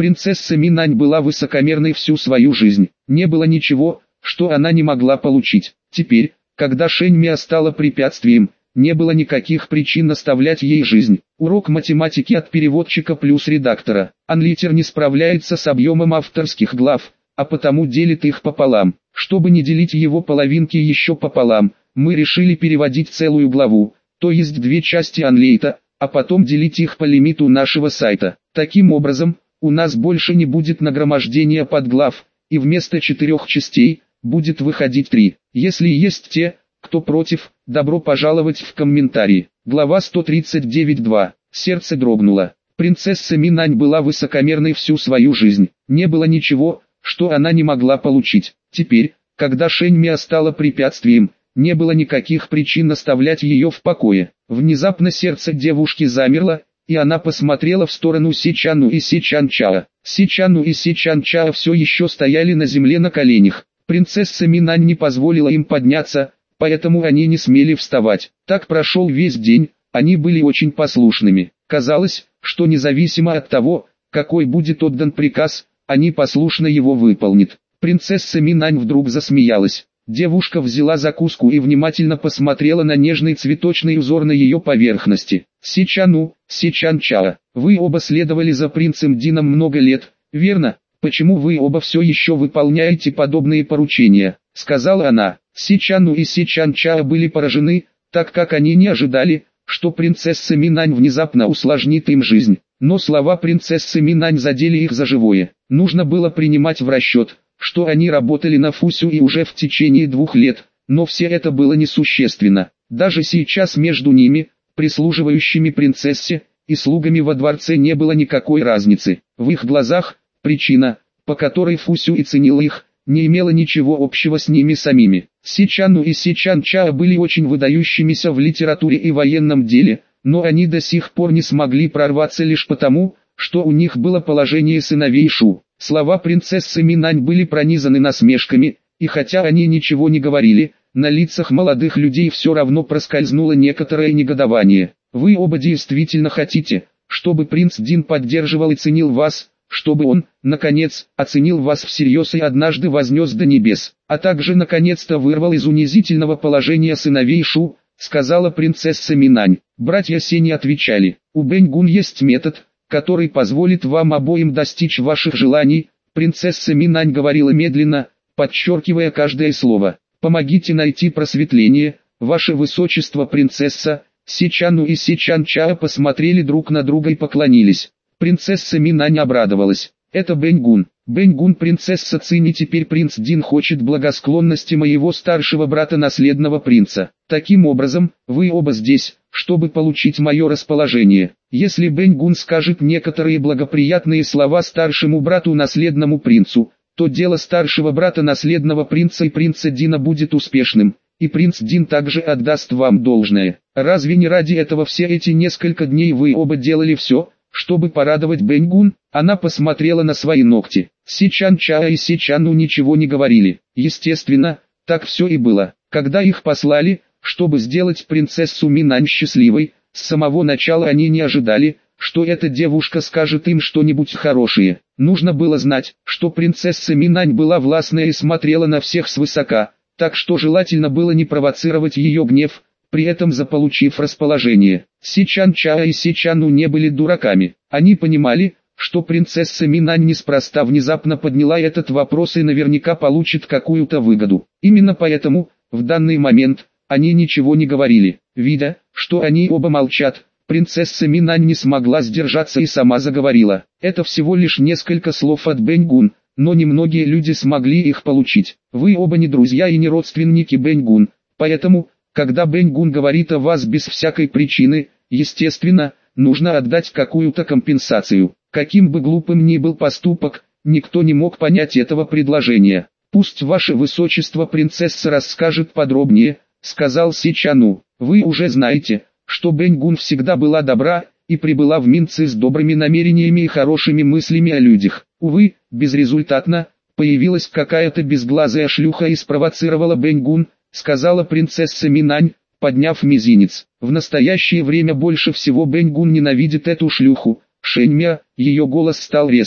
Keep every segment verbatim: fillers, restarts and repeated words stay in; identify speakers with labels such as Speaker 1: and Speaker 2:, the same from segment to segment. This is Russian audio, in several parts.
Speaker 1: Принцесса Минань была высокомерной всю свою жизнь. Не было ничего, что она не могла получить. Теперь, когда Шэньмя стала препятствием, не было никаких причин оставлять ей жизнь. Урок математики от переводчика плюс редактора. Анлитер не справляется с объемом авторских глав, а потому делит их пополам. Чтобы не делить его половинки еще пополам, мы решили переводить целую главу, то есть две части анлейта, а потом делить их по лимиту нашего сайта. Таким образом, у нас больше не будет нагромождения подглав, и вместо четырех частей, будет выходить три. Если есть те, кто против, добро пожаловать в комментарии. Глава сто тридцать девять два. Сердце дрогнуло. Принцесса Минань была высокомерной всю свою жизнь. Не было ничего, что она не могла получить. Теперь, когда Шэньмя стала препятствием, не было никаких причин оставлять ее в покое. Внезапно сердце девушки замерло, и она посмотрела в сторону Сичану и Сичанчаа. Сичану и Сичанчаа все еще стояли на земле на коленях. Принцесса Минань не позволила им подняться, поэтому они не смели вставать. Так прошел весь день, они были очень послушными. Казалось, что независимо от того, какой будет отдан приказ, они послушно его выполнят. Принцесса Минань вдруг засмеялась. Девушка взяла закуску и внимательно посмотрела на нежный цветочный узор на ее поверхности. «Сичану, Сичанчаа, вы оба следовали за принцем Дином много лет, верно? Почему вы оба все еще выполняете подобные поручения?» — сказала она. Сичану и Сичанчаа были поражены, так как они не ожидали, что принцесса Минань внезапно усложнит им жизнь. Но слова принцессы Минань задели их за живое. Нужно было принимать в расчет, что они работали на Фусю и уже в течение двух лет, но все это было несущественно. Даже сейчас между ними, прислуживающими принцессе, и слугами во дворце не было никакой разницы. В их глазах, причина, по которой Фусю и ценил их, не имела ничего общего с ними самими. Сичану и Сичанчаа были очень выдающимися в литературе и военном деле, но они до сих пор не смогли прорваться лишь потому, что у них было положение сыновей Шу. Слова принцессы Минань были пронизаны насмешками, и хотя они ничего не говорили, на лицах молодых людей все равно проскользнуло некоторое негодование. «Вы оба действительно хотите, чтобы принц Дин поддерживал и ценил вас, чтобы он, наконец, оценил вас всерьез и однажды вознес до небес, а также наконец-то вырвал из унизительного положения сыновей Шу», — сказала принцесса Минань. Братья Сени отвечали: «У Бэньгун есть метод, который позволит вам обоим достичь ваших желаний». Принцесса Минань говорила медленно, подчеркивая каждое слово. «Помогите найти просветление, ваше высочество принцесса». Сичану и Сичанчаа посмотрели друг на друга и поклонились. Принцесса Минань обрадовалась. «Это Бэньгун. Бэньгун, принцесса Цини, теперь принц Дин хочет благосклонности моего старшего брата, наследного принца. Таким образом, вы оба здесь, чтобы получить мое расположение. Если Бэньгун скажет некоторые благоприятные слова старшему брату, наследному принцу, то дело старшего брата, наследного принца и принца Дина будет успешным, и принц Дин также отдаст вам должное. Разве не ради этого все эти несколько дней вы оба делали все, чтобы порадовать Бэньгун?» Она посмотрела на свои ногти. Сичанчаа и Сичану ничего не говорили. Естественно, так все и было. Когда их послали, чтобы сделать принцессу Минань счастливой, с самого начала они не ожидали, что эта девушка скажет им что-нибудь хорошее. Нужно было знать, что принцесса Минань была властная и смотрела на всех свысока, так что желательно было не провоцировать ее гнев, при этом заполучив расположение. Сичанчаа и Сичану не были дураками. Они понимали, что принцесса Минань неспроста внезапно подняла этот вопрос и наверняка получит какую-то выгоду. Именно поэтому, в данный момент, они ничего не говорили. Видя, что они оба молчат, принцесса Минань не смогла сдержаться и сама заговорила. «Это всего лишь несколько слов от Бэньгун, но немногие люди смогли их получить. Вы оба не друзья и не родственники Бэньгун, поэтому, когда Бэньгун говорит о вас без всякой причины, естественно, нужно отдать какую-то компенсацию. Каким бы глупым ни был поступок, никто не мог понять этого предложения. Пусть ваше высочество принцесса расскажет подробнее», — сказал Сичану. «Вы уже знаете, что Бэньгун всегда была добра, и прибыла в Минцы с добрыми намерениями и хорошими мыслями о людях. Увы, безрезультатно, появилась какая-то безглазая шлюха и спровоцировала Бэньгун», — сказала принцесса Минань, подняв мизинец. «В настоящее время больше всего Бэньгун ненавидит эту шлюху, Шэньмя». Ее голос стал резким.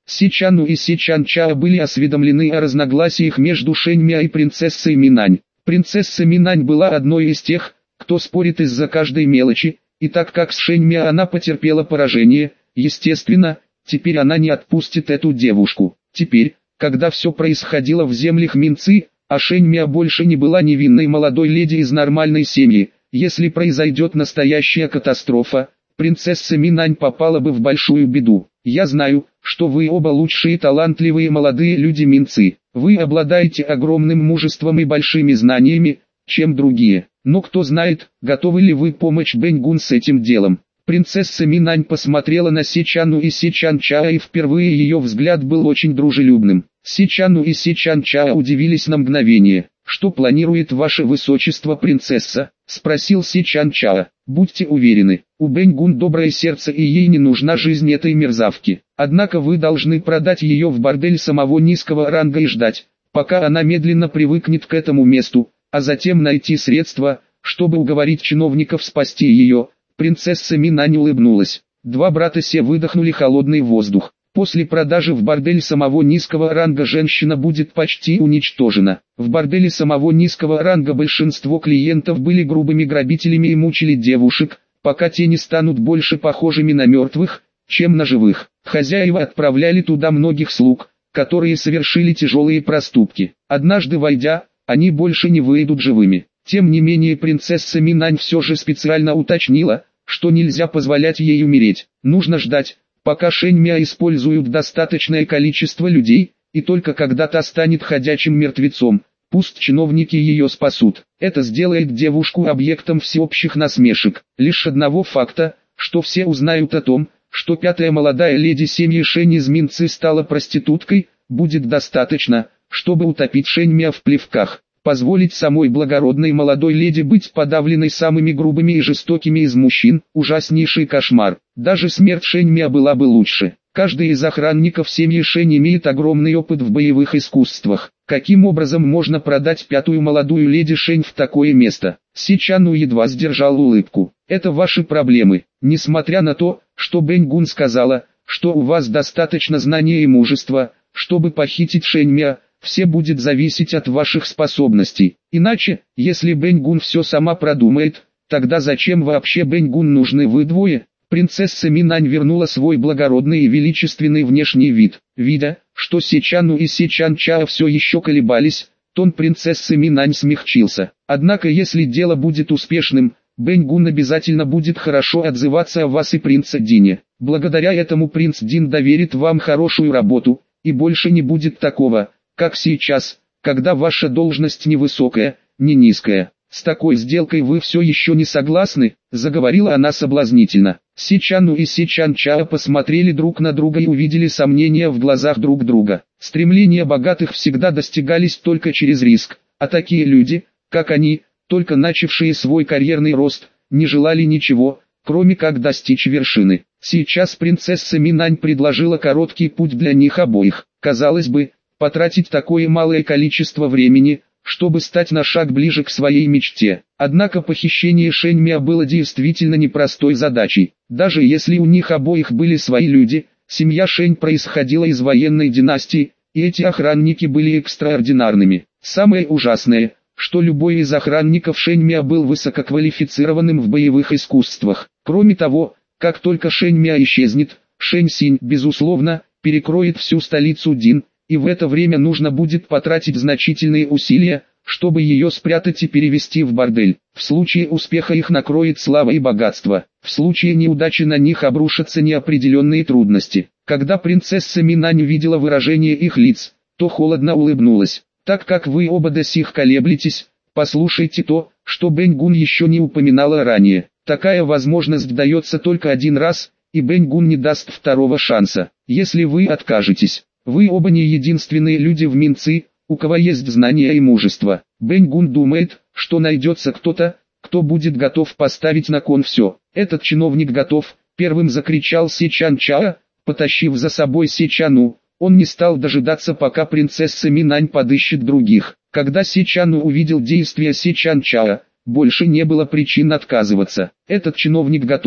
Speaker 1: Сичану и Сичан Чао были осведомлены о разногласиях между Шэнь Мя и принцессой Минань. Принцесса Минань была одной из тех, кто спорит из-за каждой мелочи, и так как с Шэнь Мя она потерпела поражение, естественно, теперь она не отпустит эту девушку. Теперь, когда все происходило в землях Минцы, а Шэнь Мя больше не была невинной молодой леди из нормальной семьи, если произойдет настоящая катастрофа, принцесса Минань попала бы в большую беду. Я знаю, что вы оба лучшие талантливые молодые люди Минцы. Вы обладаете огромным мужеством и большими знаниями, чем другие. Но кто знает, готовы ли вы помочь Бэньгун с этим делом. Принцесса Минань посмотрела на Сичану и Сичан Чао, и впервые ее взгляд был очень дружелюбным. Сичану и Сичан Чао удивились на мгновение. «Что планирует ваше высочество, принцесса?» — спросил Сичан Чао. «Будьте уверены, у Бэньгун доброе сердце, и ей не нужна жизнь этой мерзавки. Однако вы должны продать ее в бордель самого низкого ранга и ждать, пока она медленно привыкнет к этому месту, а затем найти средства, чтобы уговорить чиновников спасти ее». Принцесса Минань улыбнулась. Два брата Се выдохнули холодный воздух. После продажи в бордель самого низкого ранга женщина будет почти уничтожена. В борделе самого низкого ранга большинство клиентов были грубыми грабителями и мучили девушек, пока те не станут больше похожими на мертвых, чем на живых. Хозяева отправляли туда многих слуг, которые совершили тяжелые проступки. Однажды войдя, они больше не выйдут живыми. Тем не менее принцесса Минань все же специально уточнила, что нельзя позволять ей умереть. Нужно ждать, пока Шэнь Мя используют достаточное количество людей, и только когда та станет ходячим мертвецом, пусть чиновники ее спасут. Это сделает девушку объектом всеобщих насмешек. Лишь одного факта, что все узнают о том, что пятая молодая леди семьи Шэнь из Минцы стала проституткой, будет достаточно, чтобы утопить Шэнь Мя в плевках. Позволить самой благородной молодой леди быть подавленной самыми грубыми и жестокими из мужчин – ужаснейший кошмар. Даже смерть Шэнь Мя была бы лучше. Каждый из охранников семьи Шэнь имеет огромный опыт в боевых искусствах. Каким образом можно продать пятую молодую леди Шэнь в такое место? Сичану едва сдержал улыбку. Это ваши проблемы. Несмотря на то, что Бэньгун сказала, что у вас достаточно знания и мужества, чтобы похитить Шэнь Мя, все будет зависеть от ваших способностей. Иначе, если Бэньгун все сама продумает, тогда зачем вообще Бэньгун нужны вы двое? Принцесса Минань вернула свой благородный и величественный внешний вид. Видя, что Сичану и Сичан Чао все еще колебались, тон принцессы Минань смягчился. Однако если дело будет успешным, Бэньгун обязательно будет хорошо отзываться о вас и принце Дине. Благодаря этому принц Дин доверит вам хорошую работу, и больше не будет такого, как сейчас, когда ваша должность невысокая, не низкая. С такой сделкой вы все еще не согласны, заговорила она соблазнительно. Сичану и Сичан Чао посмотрели друг на друга и увидели сомнения в глазах друг друга. Стремления богатых всегда достигались только через риск, а такие люди, как они, только начавшие свой карьерный рост, не желали ничего, кроме как достичь вершины. Сейчас принцесса Минань предложила короткий путь для них обоих. Казалось бы, потратить такое малое количество времени, чтобы стать на шаг ближе к своей мечте. Однако похищение Шэнь Мя было действительно непростой задачей. Даже если у них обоих были свои люди, семья Шэнь происходила из военной династии, и эти охранники были экстраординарными. Самое ужасное, что любой из охранников Шэнь Мя был высококвалифицированным в боевых искусствах. Кроме того, как только Шэнь Мя исчезнет, Шэнь Синь, безусловно, перекроет всю столицу Дин, и в это время нужно будет потратить значительные усилия, чтобы ее спрятать и перевести в бордель. В случае успеха их накроет слава и богатство. В случае неудачи на них обрушатся неопределенные трудности. Когда принцесса Минань увидела выражение их лиц, то холодно улыбнулась. Так как вы оба до сих колеблетесь, послушайте то, что Бэньгун еще не упоминала ранее. Такая возможность дается только один раз, и Бэньгун не даст второго шанса. Если вы откажетесь, вы оба не единственные люди в Минцы, у кого есть знания и мужество. Бэньгун думает, что найдется кто-то, кто будет готов поставить на кон все. Этот чиновник готов, первым закричал Сичан Чао, потащив за собой Сичану. Он не стал дожидаться, пока принцесса Минань подыщет других. Когда Сичану увидел действия Сичан Чао, больше не было причин отказываться. Этот чиновник готов,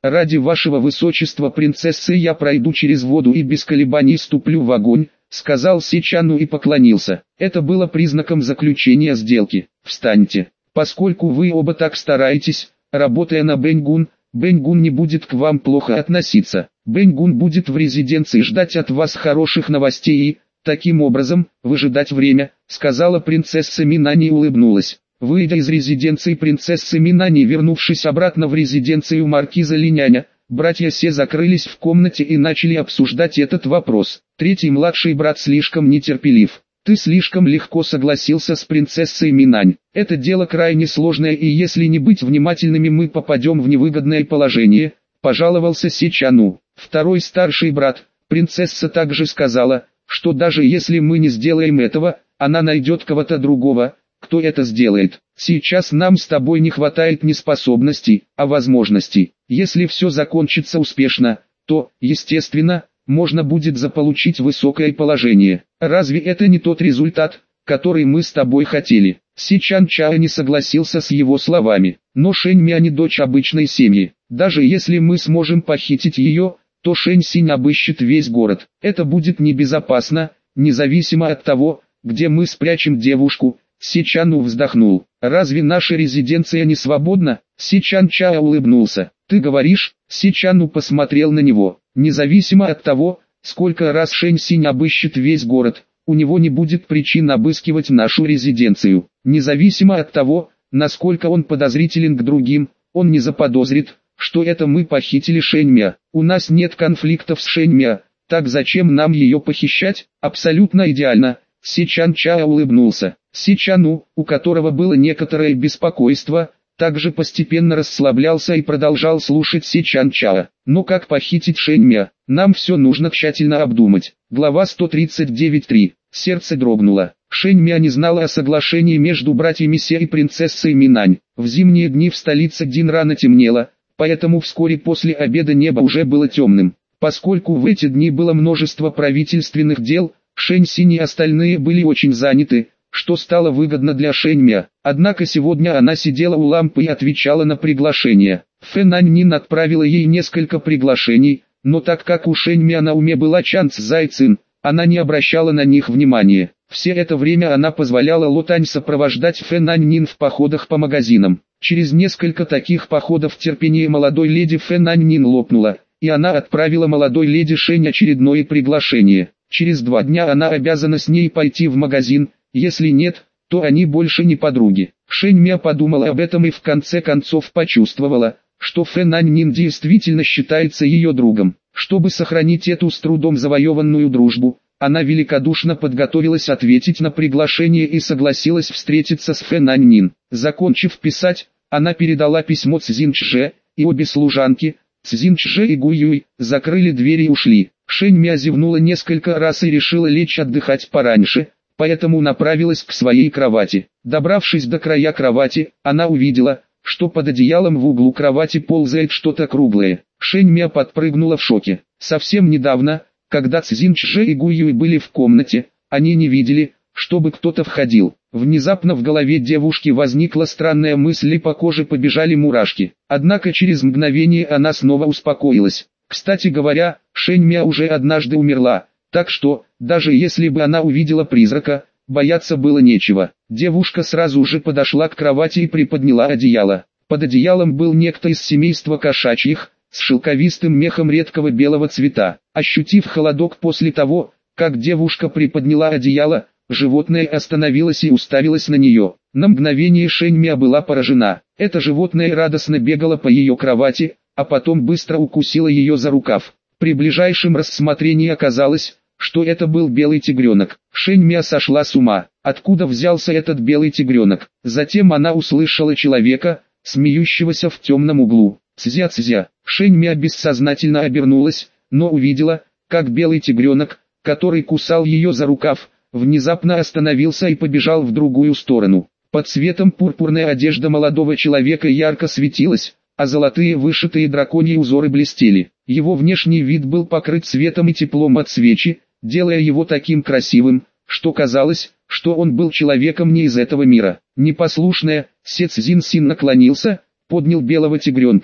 Speaker 1: ради вашего высочества принцессы я пройду через воду и без колебаний ступлю в огонь, сказал Сечану и поклонился. Это было признаком заключения сделки. Встаньте, поскольку вы оба так стараетесь, работая на Бэньгун, Бэньгун не будет к вам плохо относиться. Бэньгун будет в резиденции ждать от вас хороших новостей и, таким образом, выжидать время, сказала принцесса Минани и улыбнулась. Выйдя из резиденции принцессы Минани, вернувшись обратно в резиденцию маркиза Линяня, братья Се закрылись в комнате и начали обсуждать этот вопрос. Третий младший брат слишком нетерпелив. Ты слишком легко согласился с принцессой Минань. Это дело крайне сложное, и если не быть внимательными, мы попадем в невыгодное положение, пожаловался Сечану. Второй старший брат, принцесса также сказала, что даже если мы не сделаем этого, она найдет кого-то другого, кто это сделает. Сейчас нам с тобой не хватает не способностей, а возможностей. Если все закончится успешно, то, естественно, можно будет заполучить высокое положение. Разве это не тот результат, который мы с тобой хотели? Сичан Чао не согласился с его словами. Но Шэнь Мя не дочь обычной семьи. Даже если мы сможем похитить ее, то Шэнь Синь обыщет весь город. Это будет небезопасно, независимо от того, где мы спрячем девушку. Сичану вздохнул. Разве наша резиденция не свободна? Сичан Чао улыбнулся. Ты говоришь? Сичану посмотрел на него. Независимо от того, сколько раз Шэнь Синь обыщет весь город, у него не будет причин обыскивать нашу резиденцию. Независимо от того, насколько он подозрителен к другим, он не заподозрит, что это мы похитили Шэнь Мя. У нас нет конфликтов с Шэнь Мя, так зачем нам ее похищать? Абсолютно идеально. Сичан Чао улыбнулся. Сичану, у которого было некоторое беспокойство, также постепенно расслаблялся и продолжал слушать Сичан Чао. Но как похитить Шэнь Мя? Нам все нужно тщательно обдумать. Глава сто тридцать девять три. Сердце дрогнуло. Шэнь Мя не знала о соглашении между братьями Се и принцессой Минань. В зимние дни в столице Дин рано темнело, поэтому вскоре после обеда небо уже было темным. Поскольку в эти дни было множество правительственных дел, Шэнь Синь и остальные были очень заняты, что стало выгодно для Шэнь Мя. Однако сегодня она сидела у лампы и отвечала на приглашения. Фэнань Нин отправила ей несколько приглашений, но так как у Шэнь Мя на уме была Чан Цзай Цин, она не обращала на них внимания. Все это время она позволяла Лотань сопровождать Фэнань Нин в походах по магазинам. Через несколько таких походов терпение молодой леди Фэнань Нин лопнуло, и она отправила молодой леди Шэнь очередное приглашение. Через два дня она обязана с ней пойти в магазин, если нет, то они больше не подруги. Шэнь Мя подумала об этом и в конце концов почувствовала, что Фэнань Нин действительно считается ее другом. Чтобы сохранить эту с трудом завоеванную дружбу, она великодушно подготовилась ответить на приглашение и согласилась встретиться с Фэнань Нин. Закончив писать, она передала письмо Цзин Чже, и обе служанки, Цзин Чже и Гу Юй, закрыли двери и ушли. Шэнь Мя зевнула несколько раз и решила лечь отдыхать пораньше, поэтому направилась к своей кровати. Добравшись до края кровати, она увидела, что под одеялом в углу кровати ползает что-то круглое. Шэнь Мя подпрыгнула в шоке. Совсем недавно, когда Цзин Чже и Гу Юй были в комнате, они не видели, чтобы кто-то входил. Внезапно в голове девушки возникла странная мысль и по коже побежали мурашки. Однако через мгновение она снова успокоилась. Кстати говоря, Шэнь Мя уже однажды умерла, так что, даже если бы она увидела призрака, бояться было нечего. Девушка сразу же подошла к кровати и приподняла одеяло. Под одеялом был некто из семейства кошачьих, с шелковистым мехом редкого белого цвета. Ощутив холодок после того, как девушка приподняла одеяло, животное остановилось и уставилось на нее. На мгновение Шэнь Мя была поражена. Это животное радостно бегало по ее кровати, а потом быстро укусило ее за рукав. При ближайшем рассмотрении оказалось, что это был белый тигренок. Шэнь Мя сошла с ума. Откуда взялся этот белый тигренок? Затем она услышала человека, смеющегося в темном углу. Цзя-цзя. Шэнь Мя бессознательно обернулась, но увидела, как белый тигренок, который кусал ее за рукав, внезапно остановился и побежал в другую сторону. Под светом пурпурная одежда молодого человека ярко светилась, а золотые вышитые драконьи узоры блестели. Его внешний вид был покрыт светом и теплом от свечи, делая его таким красивым, что казалось, что он был человеком не из этого мира. Непослушная, Се Цзин Син наклонился, поднял белого тигренка,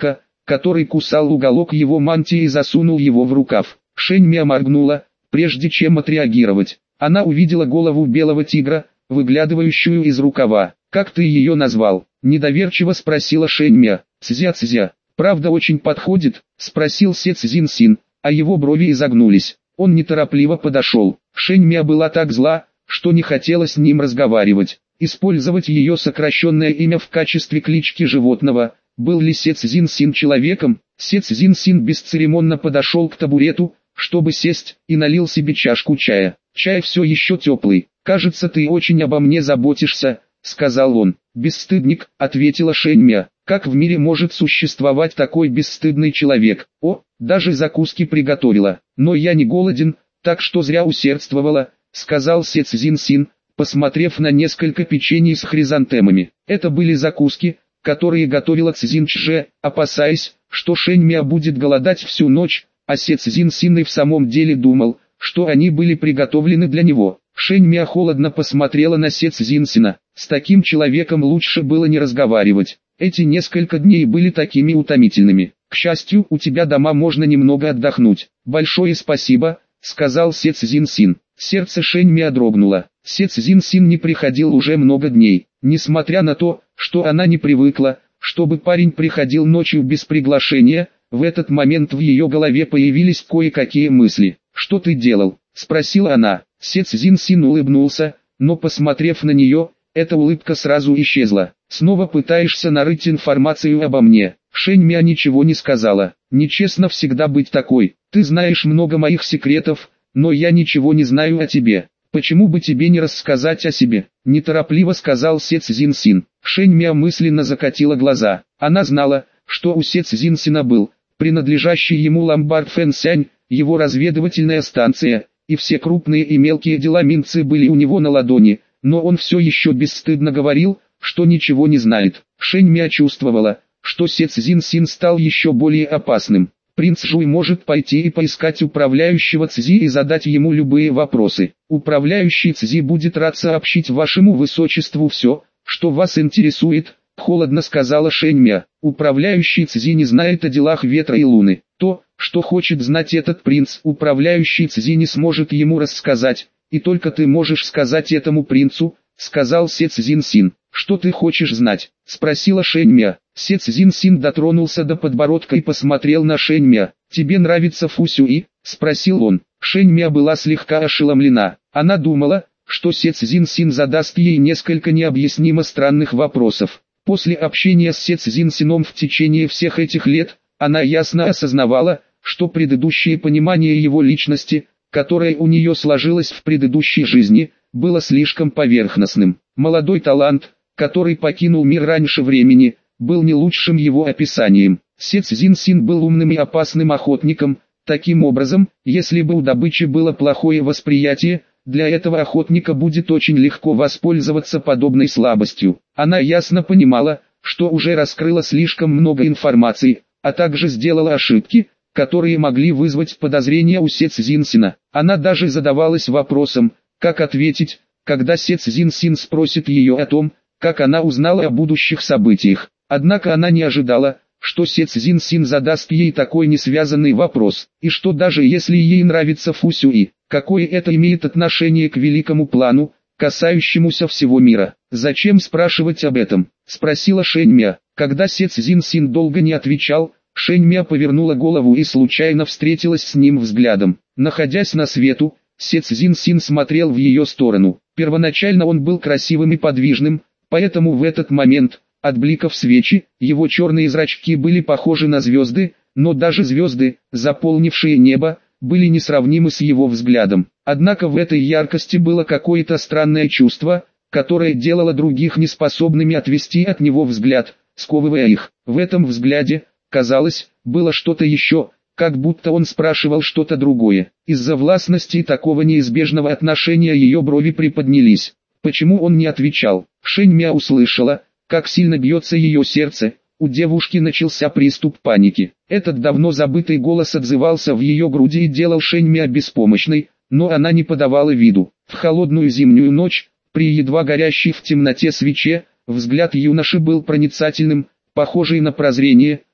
Speaker 1: который кусал уголок его мантии и засунул его в рукав. Шэньмя моргнула, прежде чем отреагировать. Она увидела голову белого тигра, выглядывающую из рукава. «Как ты ее назвал?» – недоверчиво спросила Шэньмя. «Цзя-цзя. Правда очень подходит?» – спросил Се Цзиньсин, а его брови изогнулись. Он неторопливо подошел. Шэньмя была так зла, что не хотела с ним разговаривать. Использовать ее сокращенное имя в качестве клички животного. Был ли Се Цзиньсин человеком? Се Цзиньсин бесцеремонно подошел к табурету, чтобы сесть, и налил себе чашку чая. «Чай все еще теплый. Кажется, ты очень обо мне заботишься», — сказал он. «Бесстыдник», — ответила Шэньмя. «Как в мире может существовать такой бесстыдный человек? О, даже закуски приготовила. Но я не голоден, так что зря усердствовала», — сказал Се Цзиньсин, посмотрев на несколько печений с хризантемами. Это были закуски, которые готовила Цзиньчже, опасаясь, что Шэньмя будет голодать всю ночь, а Се Цзиньсин и в самом деле думал, что они были приготовлены для него. Шэньмя холодно посмотрела на Се Цзиньсина. С таким человеком лучше было не разговаривать. Эти несколько дней были такими утомительными. «К счастью, у тебя дома можно немного отдохнуть. Большое спасибо», — сказал Се Цзиньсин. Сердце Шэньмя дрогнуло. Се Цзиньсин не приходил уже много дней. Несмотря на то, что она не привыкла, чтобы парень приходил ночью без приглашения, в этот момент в ее голове появились кое-какие мысли. «Что ты делал?» — спросила она. Се Цзиньсин улыбнулся, но посмотрев на нее, эта улыбка сразу исчезла. «Снова пытаешься нарыть информацию обо мне?» Шэньмя ничего не сказала. «Нечестно всегда быть такой. Ты знаешь много моих секретов, но я ничего не знаю о тебе. Почему бы тебе не рассказать о себе?» Неторопливо сказал Се Цзиньсин. Шэньмя мысленно закатила глаза. Она знала, что у Се Цзиньсина был принадлежащий ему ломбард Фэнсянь, его разведывательная станция, и все крупные и мелкие дела Минцы были у него на ладони, но он все еще бесстыдно говорил, что ничего не знает. Шэньмя чувствовала, что Се Цзиньсин стал еще более опасным. Принц Жуй может пойти и поискать управляющего Цзи и задать ему любые вопросы. Управляющий Цзи будет рад сообщить вашему высочеству все, что вас интересует, холодно сказала Шэньмя. Управляющий Цзи не знает о делах ветра и луны. То, что хочет знать этот принц, управляющий Цзи не сможет ему рассказать, и только ты можешь сказать этому принцу, сказал Се Цзиньсин. «Что ты хочешь знать?» — спросила Шэньмя. Се Цзиньсин дотронулся до подбородка и посмотрел на Шэньмя. «Тебе нравится Фу Сюй?» — спросил он. Шэньмя была слегка ошеломлена. Она думала, что Се Цзиньсин задаст ей несколько необъяснимо странных вопросов. После общения с Се Цзиньсином в течение всех этих лет, она ясно осознавала, что предыдущее понимание его личности, которое у нее сложилось в предыдущей жизни, было слишком поверхностным. Молодой талант, который покинул мир раньше времени, был не лучшим его описанием. Се Цзиньсин был умным и опасным охотником. Таким образом, если бы у добычи было плохое восприятие, для этого охотника будет очень легко воспользоваться подобной слабостью. Она ясно понимала, что уже раскрыла слишком много информации, а также сделала ошибки, которые могли вызвать подозрения у Се Цзиньсина. Она даже задавалась вопросом, как ответить, когда Се Цзиньсин спросит ее о том, как она узнала о будущих событиях. Однако она не ожидала, что Се Цзиньсин задаст ей такой несвязанный вопрос, и что даже если ей нравится Фу Сюй, какое это имеет отношение к великому плану, касающемуся всего мира. «Зачем спрашивать об этом?» — спросила Шэньмя. Когда Се Цзиньсин долго не отвечал, Шэньмя повернула голову и случайно встретилась с ним взглядом. Находясь на свету, Се Цзиньсин смотрел в ее сторону. Первоначально он был красивым и подвижным, поэтому в этот момент, от бликов свечи, его черные зрачки были похожи на звезды, но даже звезды, заполнившие небо, были несравнимы с его взглядом. Однако в этой яркости было какое-то странное чувство, которое делало других неспособными отвести от него взгляд, сковывая их. В этом взгляде, казалось, было что-то еще, как будто он спрашивал что-то другое. Из-за властности и такого неизбежного отношения ее брови приподнялись. Почему он не отвечал? Шэньмя услышала, как сильно бьется ее сердце. У девушки начался приступ паники. Этот давно забытый голос отзывался в ее груди и делал Шэньмя беспомощной, но она не подавала виду. В холодную зимнюю ночь, при едва горящей в темноте свече, взгляд юноши был проницательным, похожий на прозрение,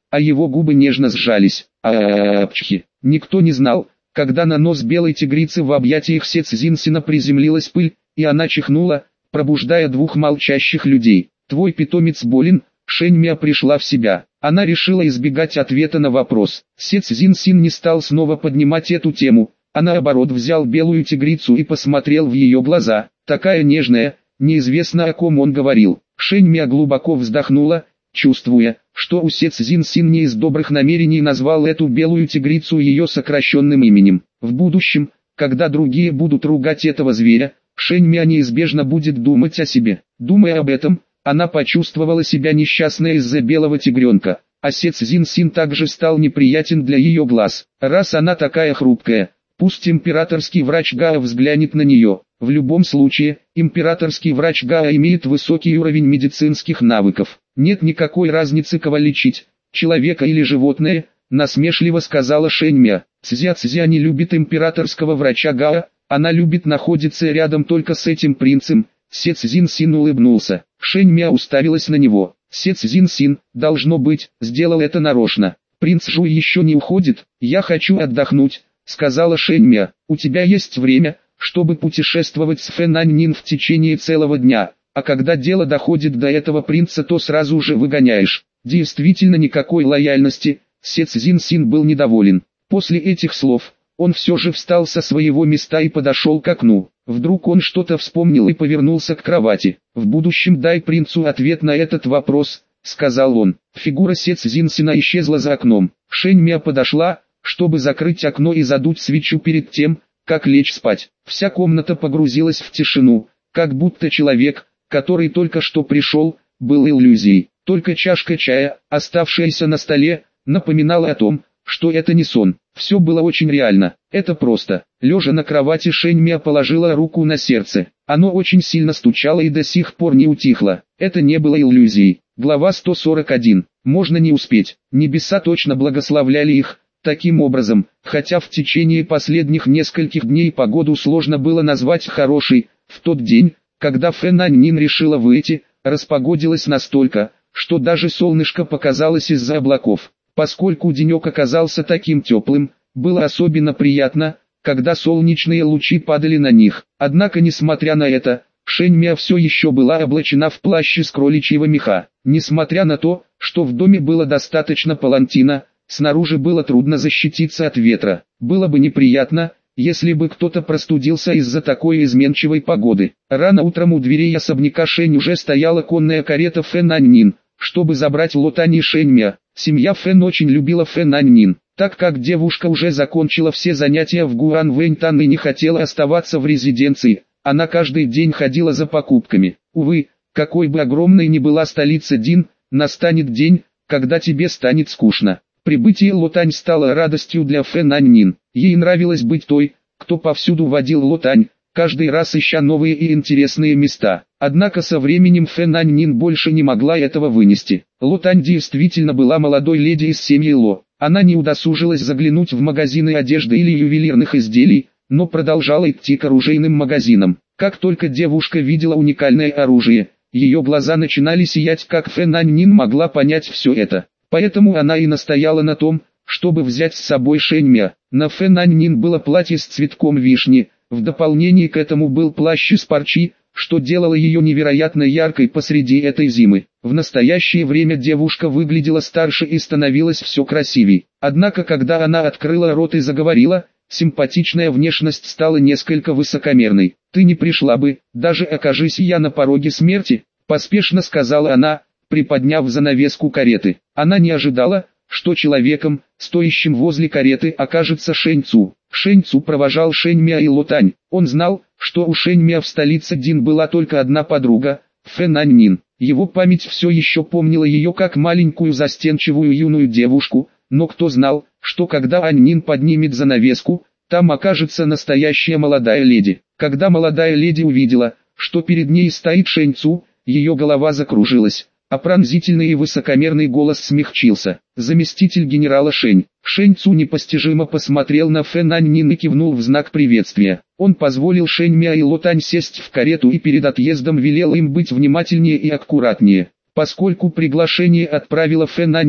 Speaker 1: а его губы нежно сжались. Апчхи. Никто не знал, когда на нос белой тигрицы в объятиях Се Цзиньсина приземлилась пыль, и она чихнула, пробуждая двух молчащих людей. «Твой питомец болен?» Шэньмя пришла в себя. Она решила избегать ответа на вопрос. Се Цзиньсин не стал снова поднимать эту тему, а наоборот взял белую тигрицу и посмотрел в ее глаза. Такая нежная, неизвестно о ком он говорил. Шэньмя глубоко вздохнула, чувствуя, что у Се Цзиньсин не из добрых намерений назвал эту белую тигрицу ее сокращенным именем. В будущем, когда другие будут ругать этого зверя, Шэньмя неизбежно будет думать о себе. Думая об этом, она почувствовала себя несчастной из-за белого тигренка, а Се Цзиньсин также стал неприятен для ее глаз. Раз она такая хрупкая, пусть императорский врач Гао взглянет на нее. В любом случае, императорский врач Гао имеет высокий уровень медицинских навыков. Нет никакой разницы, кого лечить, человека или животное, насмешливо сказала Шэньмя. Цзя-Цзя не любит императорского врача Гао, она любит находиться рядом только с этим принцем. Се Цзиньсин улыбнулся. Шэньмя уставилась на него. Се Цзиньсин, должно быть, сделал это нарочно. Принц Жуй еще не уходит, я хочу отдохнуть, сказала Шэньмя. У тебя есть время, чтобы путешествовать с Фэнаньнин в течение целого дня, а когда дело доходит до этого принца, то сразу же выгоняешь. Действительно никакой лояльности. Се Цзиньсин был недоволен. После этих слов, он все же встал со своего места и подошел к окну. Вдруг он что-то вспомнил и повернулся к кровати. «В будущем дай принцу ответ на этот вопрос», — сказал он. Фигура Се Цзиньсина исчезла за окном. Шэньмя подошла, чтобы закрыть окно и задуть свечу перед тем, как лечь спать. Вся комната погрузилась в тишину, как будто человек, который только что пришел, был иллюзией. Только чашка чая, оставшаяся на столе, напоминала о том, что это не сон. Все было очень реально. Это просто. Лежа на кровати, Шэньмя положила руку на сердце. Оно очень сильно стучало и до сих пор не утихло. Это не было иллюзией. Глава сто сорок один. Можно не успеть. Небеса точно благословляли их. Таким образом, хотя в течение последних нескольких дней погоду сложно было назвать хорошей, в тот день, когда Фэнаньнин решила выйти, распогодилось настолько, что даже солнышко показалось из-за облаков. Поскольку денек оказался таким теплым, было особенно приятно, когда солнечные лучи падали на них. Однако, несмотря на это, Шэньмя все еще была облачена в плащ из кроличьего меха. Несмотря на то, что в доме было достаточно палантина, снаружи было трудно защититься от ветра. Было бы неприятно, если бы кто-то простудился из-за такой изменчивой погоды. Рано утром у дверей особняка Шэнь уже стояла конная карета Фэнаньнин, чтобы забрать Лотань и Шэньмя. Семья Фэн очень любила Фэнаньнин, так как девушка уже закончила все занятия в Гуанвэньтан и не хотела оставаться в резиденции. Она каждый день ходила за покупками. Увы, какой бы огромной ни была столица Дин, настанет день, когда тебе станет скучно. Прибытие Лотань стало радостью для Фэнаньнин. Ей нравилось быть той, кто повсюду водил Лотань, каждый раз ища новые и интересные места. Однако со временем Фэнаньнин больше не могла этого вынести. Лотань действительно была молодой леди из семьи Ло. Она не удосужилась заглянуть в магазины одежды или ювелирных изделий, но продолжала идти к оружейным магазинам. Как только девушка видела уникальное оружие, ее глаза начинали сиять, как Фэнаньнин могла понять все это. Поэтому она и настояла на том, чтобы взять с собой Шэньмя. На Фэнаньнин было платье с цветком вишни, в дополнение к этому был плащ из парчи, что делало ее невероятно яркой посреди этой зимы. В настоящее время девушка выглядела старше и становилась все красивей. Однако когда она открыла рот и заговорила, симпатичная внешность стала несколько высокомерной. «Ты не пришла бы, даже окажись я на пороге смерти», — поспешно сказала она, приподняв занавеску кареты. Она не ожидала, что человеком, стоящим возле кареты, окажется Шэнь Цу. Шэнь Цу провожал Шэньмя и Лотань. Он знал, что у Шэньмя в столице Дин была только одна подруга, Фэнаньнин. Его память все еще помнила ее как маленькую застенчивую юную девушку, но кто знал, что когда Аньнин поднимет занавеску, там окажется настоящая молодая леди. Когда молодая леди увидела, что перед ней стоит Шэнь Цу, ее голова закружилась, а пронзительный и высокомерный голос смягчился. Заместитель генерала Шэнь. Шэнь Цу непостижимо посмотрел на Фэнаньнин и кивнул в знак приветствия. Он позволил Шэньмя и Лотань сесть в карету и перед отъездом велел им быть внимательнее и аккуратнее. Поскольку приглашение отправила Фэнаньнин,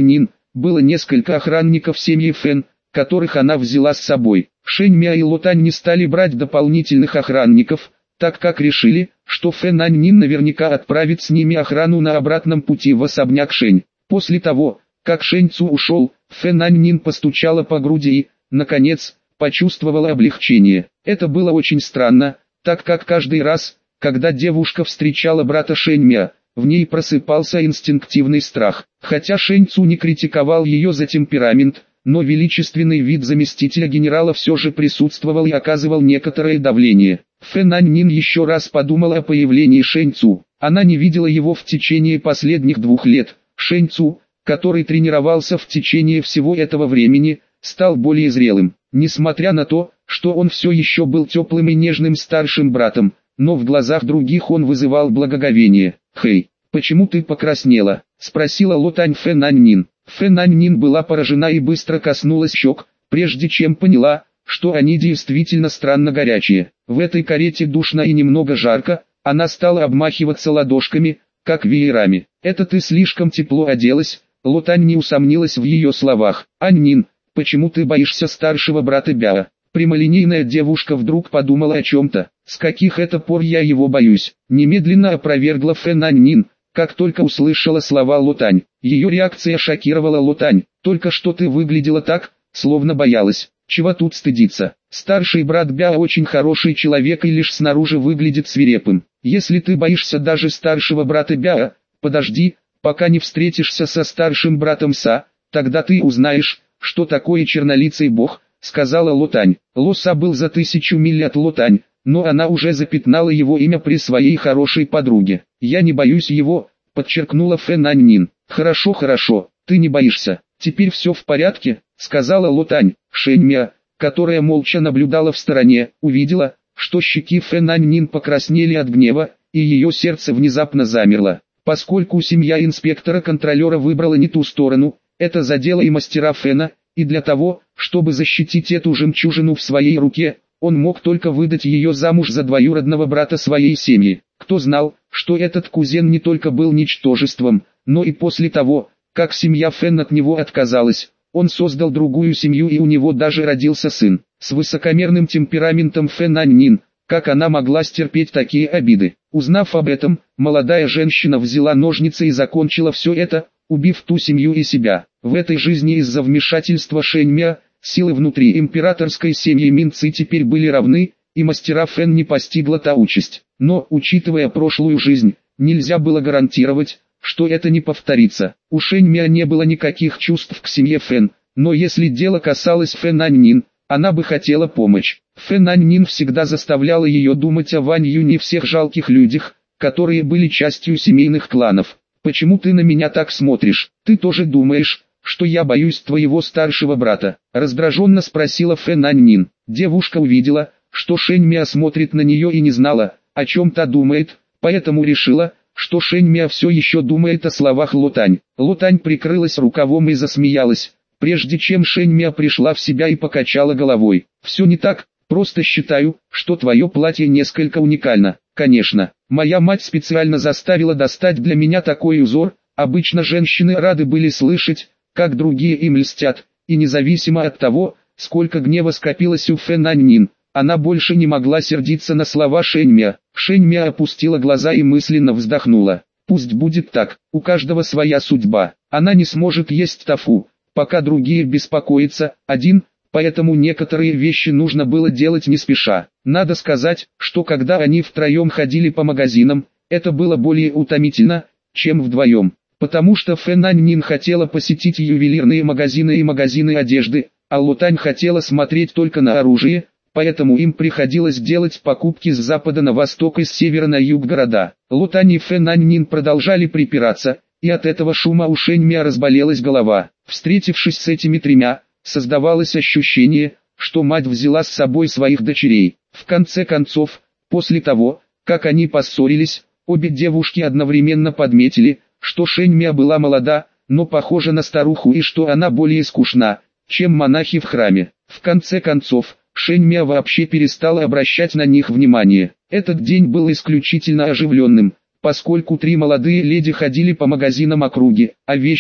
Speaker 1: было несколько охранников семьи Фэн, которых она взяла с собой. Шэньмя и Лотань не стали брать дополнительных охранников, так как решили, что Фэн Аньнин наверняка отправит с ними охрану на обратном пути в особняк Шэнь. После того, как Шэнь Цу ушел, Фэн Аньнин постучала по груди и, наконец, почувствовала облегчение. Это было очень странно, так как каждый раз, когда девушка встречала брата Шэньмя, в ней просыпался инстинктивный страх. Хотя Шэнь Цу не критиковал ее за темперамент, но величественный вид заместителя генерала все же присутствовал и оказывал некоторое давление. Фэн Аньнин еще раз подумала о появлении Шэнь Цу. Она не видела его в течение последних двух лет. Шэнь Цу, который тренировался в течение всего этого времени, стал более зрелым. Несмотря на то, что он все еще был теплым и нежным старшим братом, но в глазах других он вызывал благоговение. «Хэй, почему ты покраснела?» – спросила Лотань Фэн Аньнин. Фэн Аньнин была поражена и быстро коснулась щек, прежде чем поняла, что они действительно странно горячие. В этой карете душно и немного жарко, она стала обмахиваться ладошками, как веерами. «Это ты слишком тепло оделась», Лотань не усомнилась в ее словах. «Аньнин, почему ты боишься старшего брата Бяо?» Прямолинейная девушка вдруг подумала о чем-то. «С каких это пор я его боюсь?» Немедленно опровергла Фэн Аньнин, как только услышала слова Лотань. Ее реакция шокировала Лотань. «Только что ты выглядела так, словно боялась. Чего тут стыдиться? Старший брат Бяо очень хороший человек и лишь снаружи выглядит свирепым. Если ты боишься даже старшего брата Бяо, подожди, пока не встретишься со старшим братом Са, тогда ты узнаешь, что такое чернолицый бог», — сказала Лотань. Лоса был за тысячу миль от Лотань, но она уже запятнала его имя при своей хорошей подруге. «Я не боюсь его», — подчеркнула Фэн Аньнин. «Хорошо, хорошо, ты не боишься. Теперь все в порядке», — сказала Лотань. Шэньмя, которая молча наблюдала в стороне, увидела, что щеки Фэн Аньнин покраснели от гнева, и ее сердце внезапно замерло. Поскольку семья инспектора-контролера выбрала не ту сторону, это задело и мастера Фэна, и для того, чтобы защитить эту жемчужину в своей руке, он мог только выдать ее замуж за двоюродного брата своей семьи. Кто знал, что этот кузен не только был ничтожеством, но и после того, как семья Фэн от него отказалась, он создал другую семью и у него даже родился сын. С высокомерным темпераментом Фэн Аньнин, как она могла стерпеть такие обиды? Узнав об этом, молодая женщина взяла ножницы и закончила все это, убив ту семью и себя. В этой жизни из-за вмешательства Шэньмя, силы внутри императорской семьи Минцы теперь были равны, и мастера Фэн не постигла та участь. Но, учитывая прошлую жизнь, нельзя было гарантировать, что это не повторится. У Шэньмя не было никаких чувств к семье Фэн, но если дело касалось Фэн Аньнин, она бы хотела помочь. Фэн Аньнин всегда заставляла ее думать о Вань Юне и всех жалких людях, которые были частью семейных кланов. «Почему ты на меня так смотришь? Ты тоже думаешь, что я боюсь твоего старшего брата?» Раздраженно спросила Фэн Аньнин. Девушка увидела, что Шэньмя смотрит на нее и не знала, о чем та думает, поэтому решила, что Шэньмя все еще думает о словах Лотань. Лотань прикрылась рукавом и засмеялась, прежде чем Шэньмя пришла в себя и покачала головой. «Все не так, просто считаю, что твое платье несколько уникально. Конечно, моя мать специально заставила достать для меня такой узор. Обычно женщины рады были слышать, как другие им льстят, и независимо от того, сколько гнева скопилось у Фэн Аньнин, она больше не могла сердиться на слова Шэньмя. Шэньмя опустила глаза и мысленно вздохнула. Пусть будет так, у каждого своя судьба. Она не сможет есть тофу, пока другие беспокоятся, один, поэтому некоторые вещи нужно было делать не спеша. Надо сказать, что когда они втроем ходили по магазинам, это было более утомительно, чем вдвоем. Потому что Фэн Аньнин хотела посетить ювелирные магазины и магазины одежды, а Лотань хотела смотреть только на оружие, поэтому им приходилось делать покупки с запада на восток и с севера на юг города. Лотань и Фэн Аньнин продолжали припираться, и от этого шума у Шэньмя разболелась голова. Встретившись с этими тремя, создавалось ощущение, что мать взяла с собой своих дочерей. В конце концов, после того, как они поссорились, обе девушки одновременно подметили, что Шэньмя была молода, но похожа на старуху и что она более скучна, чем монахи в храме. В конце концов, Шэньмя вообще перестала обращать на них внимание. Этот день был исключительно оживленным, поскольку три молодые леди ходили по магазинам округи, а вещи,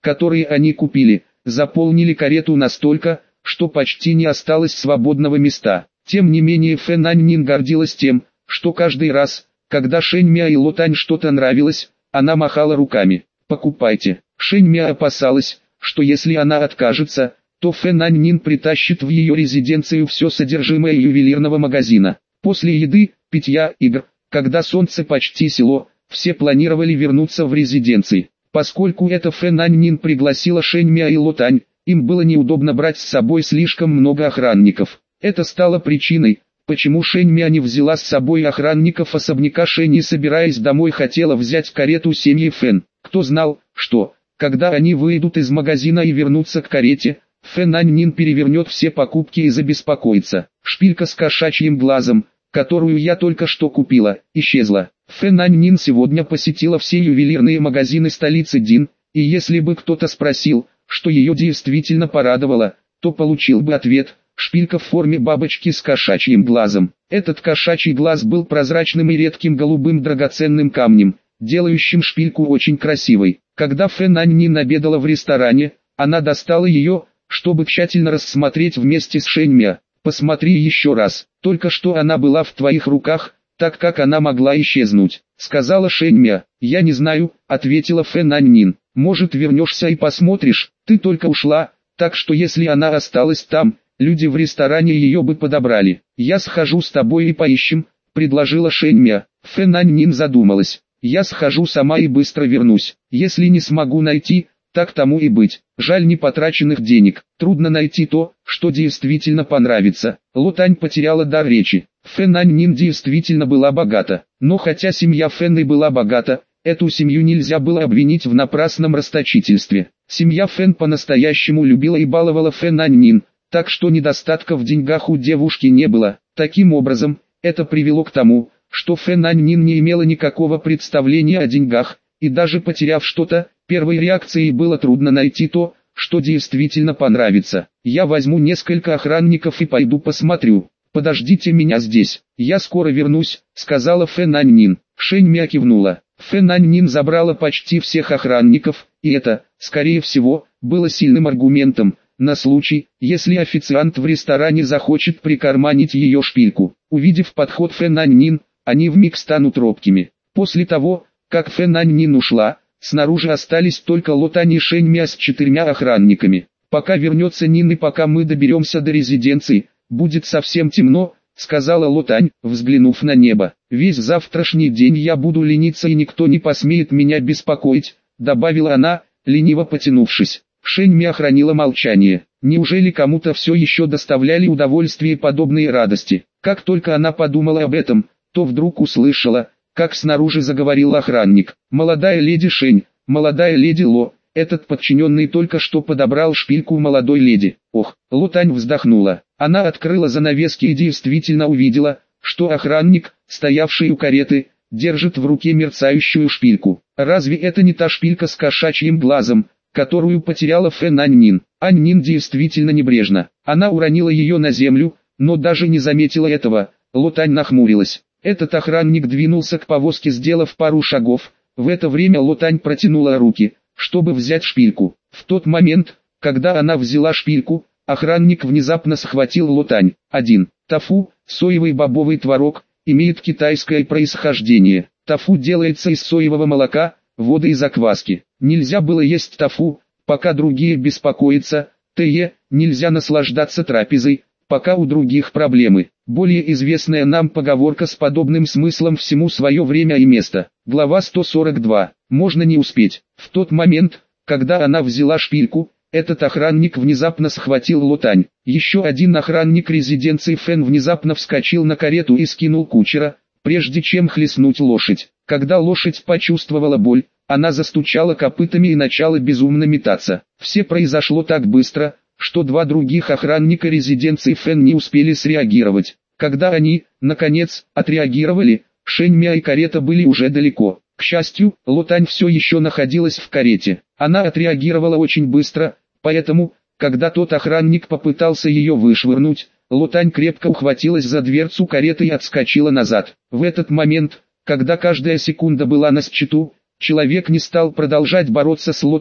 Speaker 1: которые они купили, заполнили карету настолько, что почти не осталось свободного места. Тем не менее Фэн Аньнин гордилась тем, что каждый раз, когда Шэнь Мя и Ло Тань что-то нравилось, она махала руками. «Покупайте». Шэнь Мя опасалась, что если она откажется, то Фэн Аньнин притащит в ее резиденцию все содержимое ювелирного магазина. После еды, питья, игр, когда солнце почти село, все планировали вернуться в резиденции. Поскольку это Фэн Аньнин пригласила Шэнь Мя и Ло Тань, им было неудобно брать с собой слишком много охранников. Это стало причиной, почему Шэнь Мя не взяла с собой охранников особняка Шэнь и, собираясь домой, хотела взять карету семьи Фэн. Кто знал, что, когда они выйдут из магазина и вернутся к карете, Фэн Аньнин перевернет все покупки и забеспокоится. Шпилька с кошачьим глазом, которую я только что купила, исчезла. Фэн Аньнин сегодня посетила все ювелирные магазины столицы Дин, и если бы кто-то спросил, что ее действительно порадовало, то получил бы ответ: шпилька в форме бабочки с кошачьим глазом. Этот кошачий глаз был прозрачным и редким голубым драгоценным камнем, делающим шпильку очень красивой. Когда Фэн Аньнин обедала в ресторане, она достала ее, чтобы тщательно рассмотреть вместе с Шэнь Мя. «Посмотри еще раз, только что она была в твоих руках, так как она могла исчезнуть», — сказала Шэнь Мя. «Я не знаю», — ответила Фэн Аньнин. «Может, вернешься и посмотришь? Ты только ушла, так что если она осталась там, люди в ресторане ее бы подобрали». «Я схожу с тобой и поищем», — предложила Шэнь Мя. Фэн Аньнин задумалась. «Я схожу сама и быстро вернусь. Если не смогу найти, так тому и быть. Жаль непотраченных денег. Трудно найти то, что действительно понравится». Ло Тань потеряла дар речи. Фэн Аньнин действительно была богата. Но хотя семья Фэн и была богата, эту семью нельзя было обвинить в напрасном расточительстве. Семья Фэн по-настоящему любила и баловала Фэн Аньнин, так что недостатка в деньгах у девушки не было. Таким образом, это привело к тому, что Фэн Аньнин не имела никакого представления о деньгах, и даже потеряв что-то, первой реакцией было трудно найти то, что действительно понравится. «Я возьму несколько охранников и пойду посмотрю. Подождите меня здесь, я скоро вернусь», — сказала Фэн Аньнин. Шэнь Мя кивнула. Фэн Аньнин забрала почти всех охранников, и это, скорее всего, было сильным аргументом, на случай, если официант в ресторане захочет прикарманить ее шпильку. Увидев подход Фэн Аньнин, они вмиг станут робкими. После того, как Фэн Аньнин ушла, снаружи остались только Ло Тань и Шэнь Мя с четырьмя охранниками. «Пока вернется Нин и пока мы доберемся до резиденции, будет совсем темно», — сказала Ло Тань, взглянув на небо. «Весь завтрашний день я буду лениться и никто не посмеет меня беспокоить», — добавила она, лениво потянувшись. Шэнь Мя хранила молчание. Неужели кому-то все еще доставляли удовольствие подобные радости? Как только она подумала об этом, то вдруг услышала, как снаружи заговорил охранник. «Молодая леди Шэнь, молодая леди Ло, этот подчиненный только что подобрал шпильку молодой леди». Ох, Ло Тань вздохнула. Она открыла занавески и действительно увидела, что охранник, стоявший у кареты, держит в руке мерцающую шпильку. Разве это не та шпилька с кошачьим глазом, которую потеряла Фэн Аньнин? Аньнин действительно небрежна. Она уронила ее на землю, но даже не заметила этого. Ло Тань нахмурилась. Этот охранник двинулся к повозке, сделав пару шагов. В это время Ло Тань протянула руки, чтобы взять шпильку. В тот момент, когда она взяла шпильку, охранник внезапно схватил Ло Тань. один. Тофу, соевый бобовый творог, имеет китайское происхождение. Тофу делается из соевого молока, воды и закваски. Нельзя было есть тофу, пока другие беспокоятся. Т.е. нельзя наслаждаться трапезой, пока у других проблемы. Более известная нам поговорка с подобным смыслом: всему свое время и место. Глава сто сорок два. Можно не успеть. В тот момент, когда она взяла шпильку, этот охранник внезапно схватил Ло Тань. Еще один охранник резиденции Фэн внезапно вскочил на карету и скинул кучера, прежде чем хлестнуть лошадь. Когда лошадь почувствовала боль, она застучала копытами и начала безумно метаться. Все произошло так быстро, что два других охранника резиденции Фэн не успели среагировать. Когда они, наконец, отреагировали, Шэнь Мя и карета были уже далеко. К счастью, Ло Тань все еще находилась в карете. Она отреагировала очень быстро, поэтому, когда тот охранник попытался ее вышвырнуть, Ло Тань крепко ухватилась за дверцу кареты и отскочила назад. В этот момент, когда каждая секунда была на счету, человек не стал продолжать бороться с Ло Тань,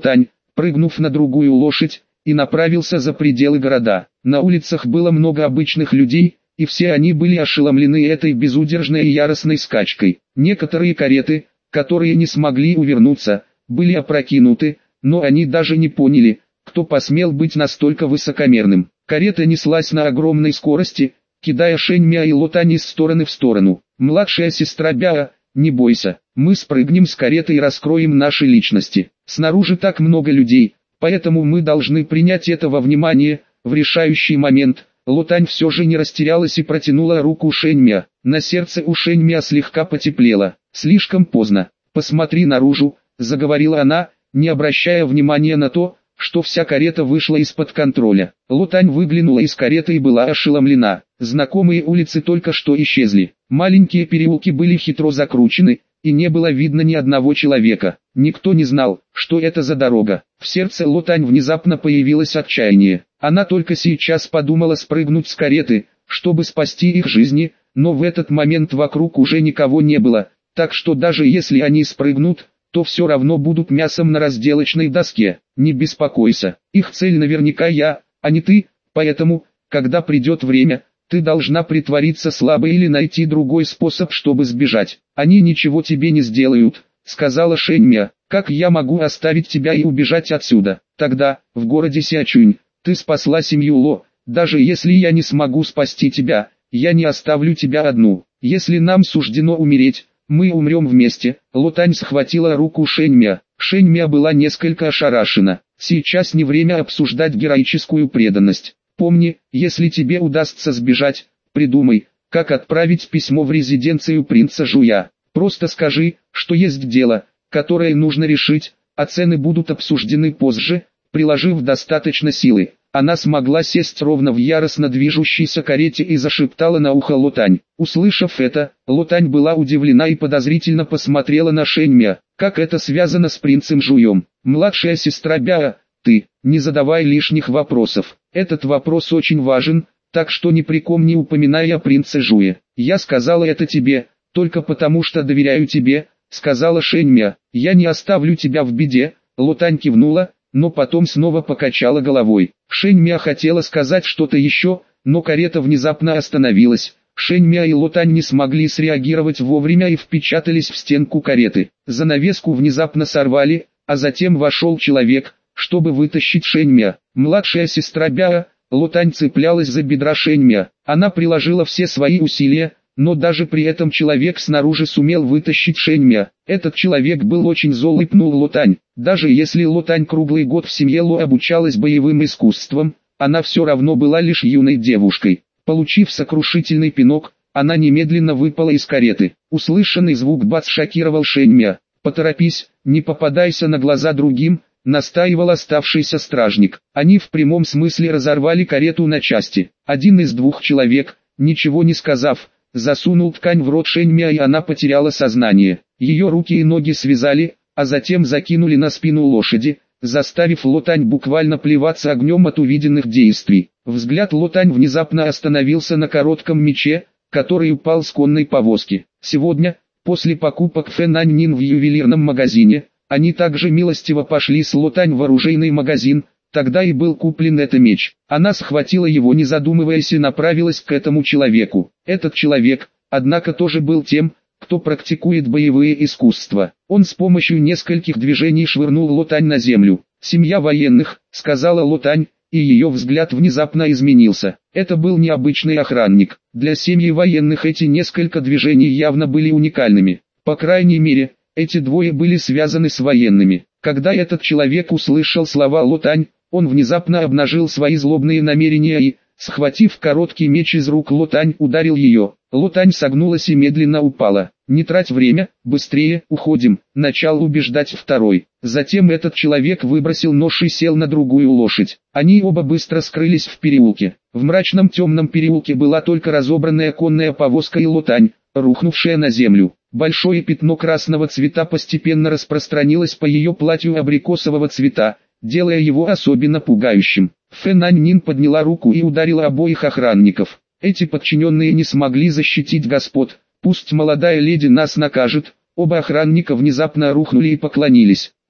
Speaker 1: прыгнув на другую лошадь, и направился за пределы города. На улицах было много обычных людей, и все они были ошеломлены этой безудержной и яростной скачкой. Некоторые кареты, которые не смогли увернуться, были опрокинуты, но они даже не поняли, кто посмел быть настолько высокомерным. Карета неслась на огромной скорости, кидая Шэньмя и Лотань из стороны в сторону. «Младшая сестра Бяо, не бойся, мы спрыгнем с кареты и раскроем наши личности. Снаружи так много людей, поэтому мы должны принять это во внимание». В решающий момент Лотань все же не растерялась и протянула руку Шэньмя. На сердце у Шэньмя слегка потеплело. «Слишком поздно. Посмотри наружу», — заговорила она, не обращая внимания на то, что вся карета вышла из-под контроля. Лотань выглянула из кареты и была ошеломлена. Знакомые улицы только что исчезли. Маленькие переулки были хитро закручены, и не было видно ни одного человека. Никто не знал, что это за дорога. В сердце Лотань внезапно появилось отчаяние. Она только сейчас подумала спрыгнуть с кареты, чтобы спасти их жизни, но в этот момент вокруг уже никого не было, так что даже если они спрыгнут, то все равно будут мясом на разделочной доске. Не беспокойся, их цель наверняка я, а не ты, поэтому, когда придет время, ты должна притвориться слабой или найти другой способ, чтобы сбежать. Они ничего тебе не сделают, сказала Шэньмя. Как я могу оставить тебя и убежать отсюда? Тогда, в городе Сячунь, ты спасла семью Ло. Даже если я не смогу спасти тебя, я не оставлю тебя одну. Если нам суждено умереть, мы умрем вместе. Лотань схватила руку Шэньмя. Шэньмя была несколько ошарашена. Сейчас не время обсуждать героическую преданность. Помни, если тебе удастся сбежать, придумай, как отправить письмо в резиденцию принца Жуя. Просто скажи, что есть дело, которое нужно решить, а цены будут обсуждены позже, приложив достаточно силы. Она смогла сесть ровно в яростно движущейся карете и зашептала на ухо Лотань. Услышав это, Лотань была удивлена и подозрительно посмотрела на Шэньмя. Как это связано с принцем Жуем? Младшая сестра Бяо, ты, не задавай лишних вопросов. Этот вопрос очень важен, так что ни при ком не упоминай о принце Жуе. Я сказала это тебе, только потому что доверяю тебе, сказала Шэньмя. Я не оставлю тебя в беде. Лотань кивнула, но потом снова покачала головой. Шэньмя хотела сказать что-то еще, но карета внезапно остановилась. Шэньмя и Лотань не смогли среагировать вовремя и впечатались в стенку кареты. Занавеску внезапно сорвали, а затем вошел человек, чтобы вытащить Шэньмя. Младшая сестра Бяо, Лотань цеплялась за бедра Шэньмя. Она приложила все свои усилия, но даже при этом человек снаружи сумел вытащить Шэньмя. Этот человек был очень зол и пнул Лотань. Даже если Лотань круглый год в семье Ло обучалась боевым искусствам, она все равно была лишь юной девушкой. Получив сокрушительный пинок, она немедленно выпала из кареты. Услышанный звук бац шокировал Шэньмя. «Поторопись, не попадайся на глаза другим», настаивал оставшийся стражник. Они в прямом смысле разорвали карету на части. Один из двух человек, ничего не сказав, засунул ткань в рот Шэньмя, и она потеряла сознание. Ее руки и ноги связали, а затем закинули на спину лошади, заставив Лотань буквально плеваться огнем от увиденных действий. Взгляд Лотань внезапно остановился на коротком мече, который упал с конной повозки. Сегодня, после покупок Фэнань Нин в ювелирном магазине, они также милостиво пошли с Лотань в оружейный магазин, тогда и был куплен этот меч. Она схватила его, не задумываясь, и направилась к этому человеку. Этот человек, однако, тоже был тем, кто практикует боевые искусства. Он с помощью нескольких движений швырнул Лотань на землю. «Семья военных», — сказала Лотань, и ее взгляд внезапно изменился. Это был необычный охранник. Для семьи военных эти несколько движений явно были уникальными. По крайней мере, эти двое были связаны с военными. Когда этот человек услышал слова Лотань, он внезапно обнажил свои злобные намерения и, схватив короткий меч из рук Лотань, ударил ее. Лотань согнулась и медленно упала. «Не трать время, быстрее, уходим», — начал убеждать второй. Затем этот человек выбросил нож и сел на другую лошадь. Они оба быстро скрылись в переулке. В мрачном темном переулке была только разобранная конная повозка и Лотань, рухнувшая на землю. Большое пятно красного цвета постепенно распространилось по ее платью абрикосового цвета, делая его особенно пугающим. Фэнань Нин подняла руку и ударила обоих охранников. Эти подчиненные не смогли защитить господ. «Пусть молодая леди нас накажет». Оба охранника внезапно рухнули и поклонились.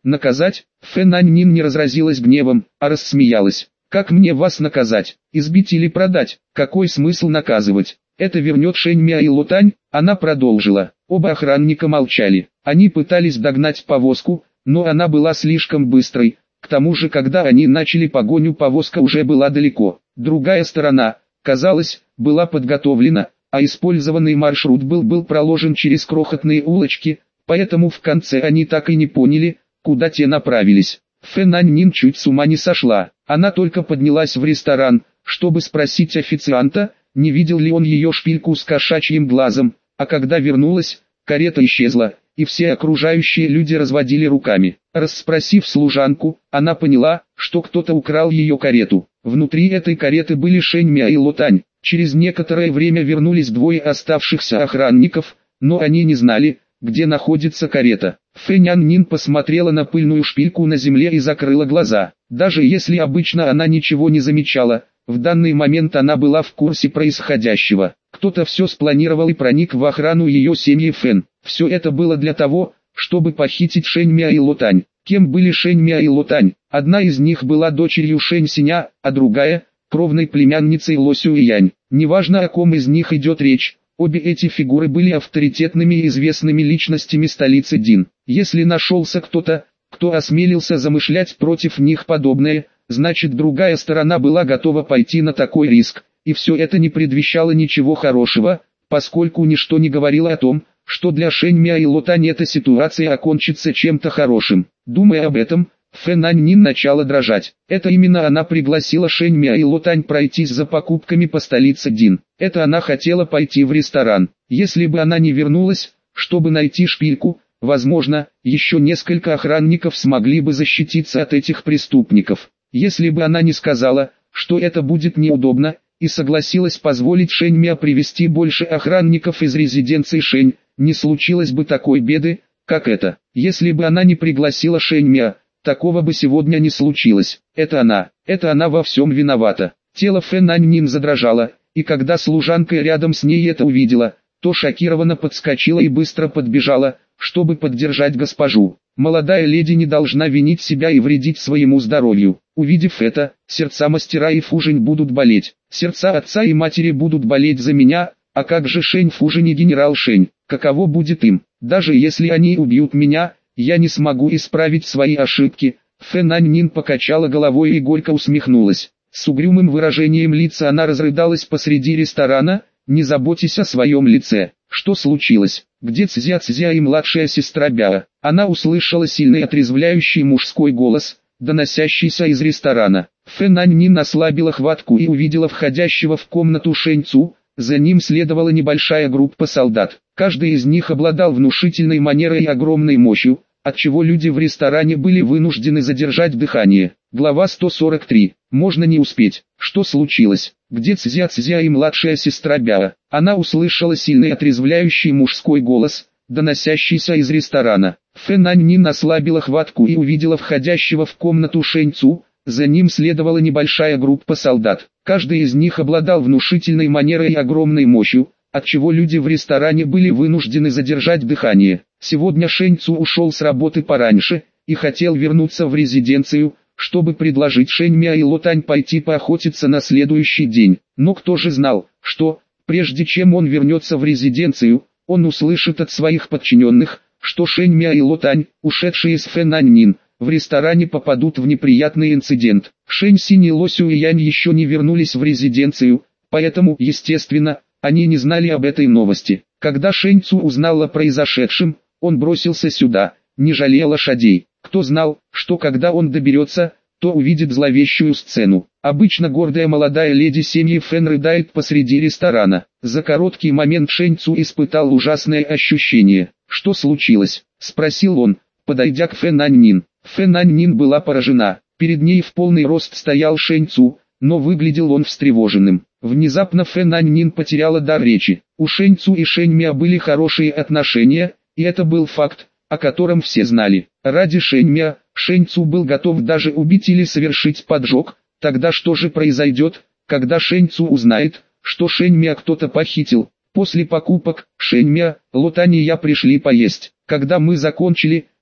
Speaker 1: Наказать? Фэн Аньнин не разразилась гневом, а рассмеялась. Как мне вас наказать? Избить или продать? Какой смысл наказывать? Это вернет Шэньмя и Лотань? Она продолжила. Оба охранника молчали. Они пытались догнать повозку, но она была слишком быстрой. К тому же, когда они начали погоню, повозка уже была далеко. Другая сторона, казалось, была подготовлена, а использованный маршрут был, был проложен через крохотные улочки, поэтому в конце они так и не поняли, куда те направились. Фэн Аньнин чуть с ума не сошла. Она только поднялась в ресторан, чтобы спросить официанта, не видел ли он ее шпильку с кошачьим глазом, а когда вернулась, карета исчезла, и все окружающие люди разводили руками. Расспросив служанку, она поняла, что кто-то украл ее карету. Внутри этой кареты были Шэньмя и Лотань. Через некоторое время вернулись двое оставшихся охранников, но они не знали, где находится карета. Фэн Аньнин посмотрела на пыльную шпильку на земле и закрыла глаза. Даже если обычно она ничего не замечала, в данный момент она была в курсе происходящего. Кто-то все спланировал и проник в охрану ее семьи Фэн. Все это было для того, чтобы похитить Шэньмя и Лотань. Кем были Шэньмя и Лотань? Одна из них была дочерью Шэнь Синя, а другая – кровной племянницей Ло Сюэянь. Неважно, о ком из них идет речь. Обе эти фигуры были авторитетными и известными личностями столицы Дин. Если нашелся кто-то, кто осмелился замышлять против них подобное, значит другая сторона была готова пойти на такой риск, и все это не предвещало ничего хорошего, поскольку ничто не говорило о том, что для Шэньмя и Лотань эта ситуация окончится чем-то хорошим. Думая об этом, Фэн Аньнин начала дрожать. Это именно она пригласила Шэньмя и Лотань пройтись за покупками по столице Дин. Это она хотела пойти в ресторан. Если бы она не вернулась, чтобы найти шпильку, возможно, еще несколько охранников смогли бы защититься от этих преступников. Если бы она не сказала, что это будет неудобно, и согласилась позволить Шэньмя привести больше охранников из резиденции Шэнь, не случилось бы такой беды, как это. Если бы она не пригласила Шэньмя, такого бы сегодня не случилось. Это она, это она во всем виновата. Тело Фэн Аньнин задрожало, и когда служанка рядом с ней это увидела, то шокированно подскочила и быстро подбежала, чтобы поддержать госпожу. Молодая леди не должна винить себя и вредить своему здоровью. Увидев это, сердца мастера и Фужинь будут болеть. Сердца отца и матери будут болеть за меня, а как же Шэнь Фужинь и генерал Шэнь? Каково будет им? Даже если они убьют меня, я не смогу исправить свои ошибки. Фэн Аньнин покачала головой и горько усмехнулась. С угрюмым выражением лица она разрыдалась посреди ресторана. Не заботьтесь о своем лице. Что случилось? Где Цзя Цзя и младшая сестра Бяо? Она услышала сильный отрезвляющий мужской голос, доносящийся из ресторана. Фэн Аньнин ослабила хватку и увидела входящего в комнату Шэнь Цу. За ним следовала небольшая группа солдат. Каждый из них обладал внушительной манерой и огромной мощью, отчего люди в ресторане были вынуждены задержать дыхание. Глава сто сорок три. Можно не успеть. Что случилось? Где Цзя Цзя и младшая сестра Бяо? Она услышала сильный отрезвляющий мужской голос, доносящийся из ресторана. Фэн Аньнин ослабила хватку и увидела входящего в комнату Шэнь Цу. За ним следовала небольшая группа солдат. Каждый из них обладал внушительной манерой и огромной мощью, отчего люди в ресторане были вынуждены задержать дыхание. Сегодня Шэнь Цу ушел с работы пораньше и хотел вернуться в резиденцию, чтобы предложить Шэньмя и Лотань пойти поохотиться на следующий день. Но кто же знал, что, прежде чем он вернется в резиденцию, он услышит от своих подчиненных, что Шэньмя и Лотань, ушедшие из Фэн Аньнин, в ресторане попадут в неприятный инцидент. Шэнь Синь и Ло Сюэянь еще не вернулись в резиденцию, поэтому, естественно, они не знали об этой новости. Когда Шэнь Цу узнал о произошедшем, он бросился сюда, не жалея лошадей. Кто знал, что когда он доберется, то увидит зловещую сцену. Обычно гордая молодая леди семьи Фэн рыдает посреди ресторана. За короткий момент Шэнь Цу испытал ужасное ощущение. «Что случилось?» – спросил он, подойдя к Фэн Аньнин. Фэн Аньнин была поражена. Перед ней в полный рост стоял Шэнь Цу, но выглядел он встревоженным. Внезапно Фэн Аньнин потеряла дар речи. У Шэнь Цу и Шэнь Мя были хорошие отношения, и это был факт, о котором все знали. Ради Шэнь Мя, Шэнь Цу был готов даже убить или совершить поджог. Тогда что же произойдет, когда Шэнь Цу узнает, что Шэнь Мя кто-то похитил? После покупок, Шэнь Мя, Лотань и я пришли поесть. Когда мы закончили,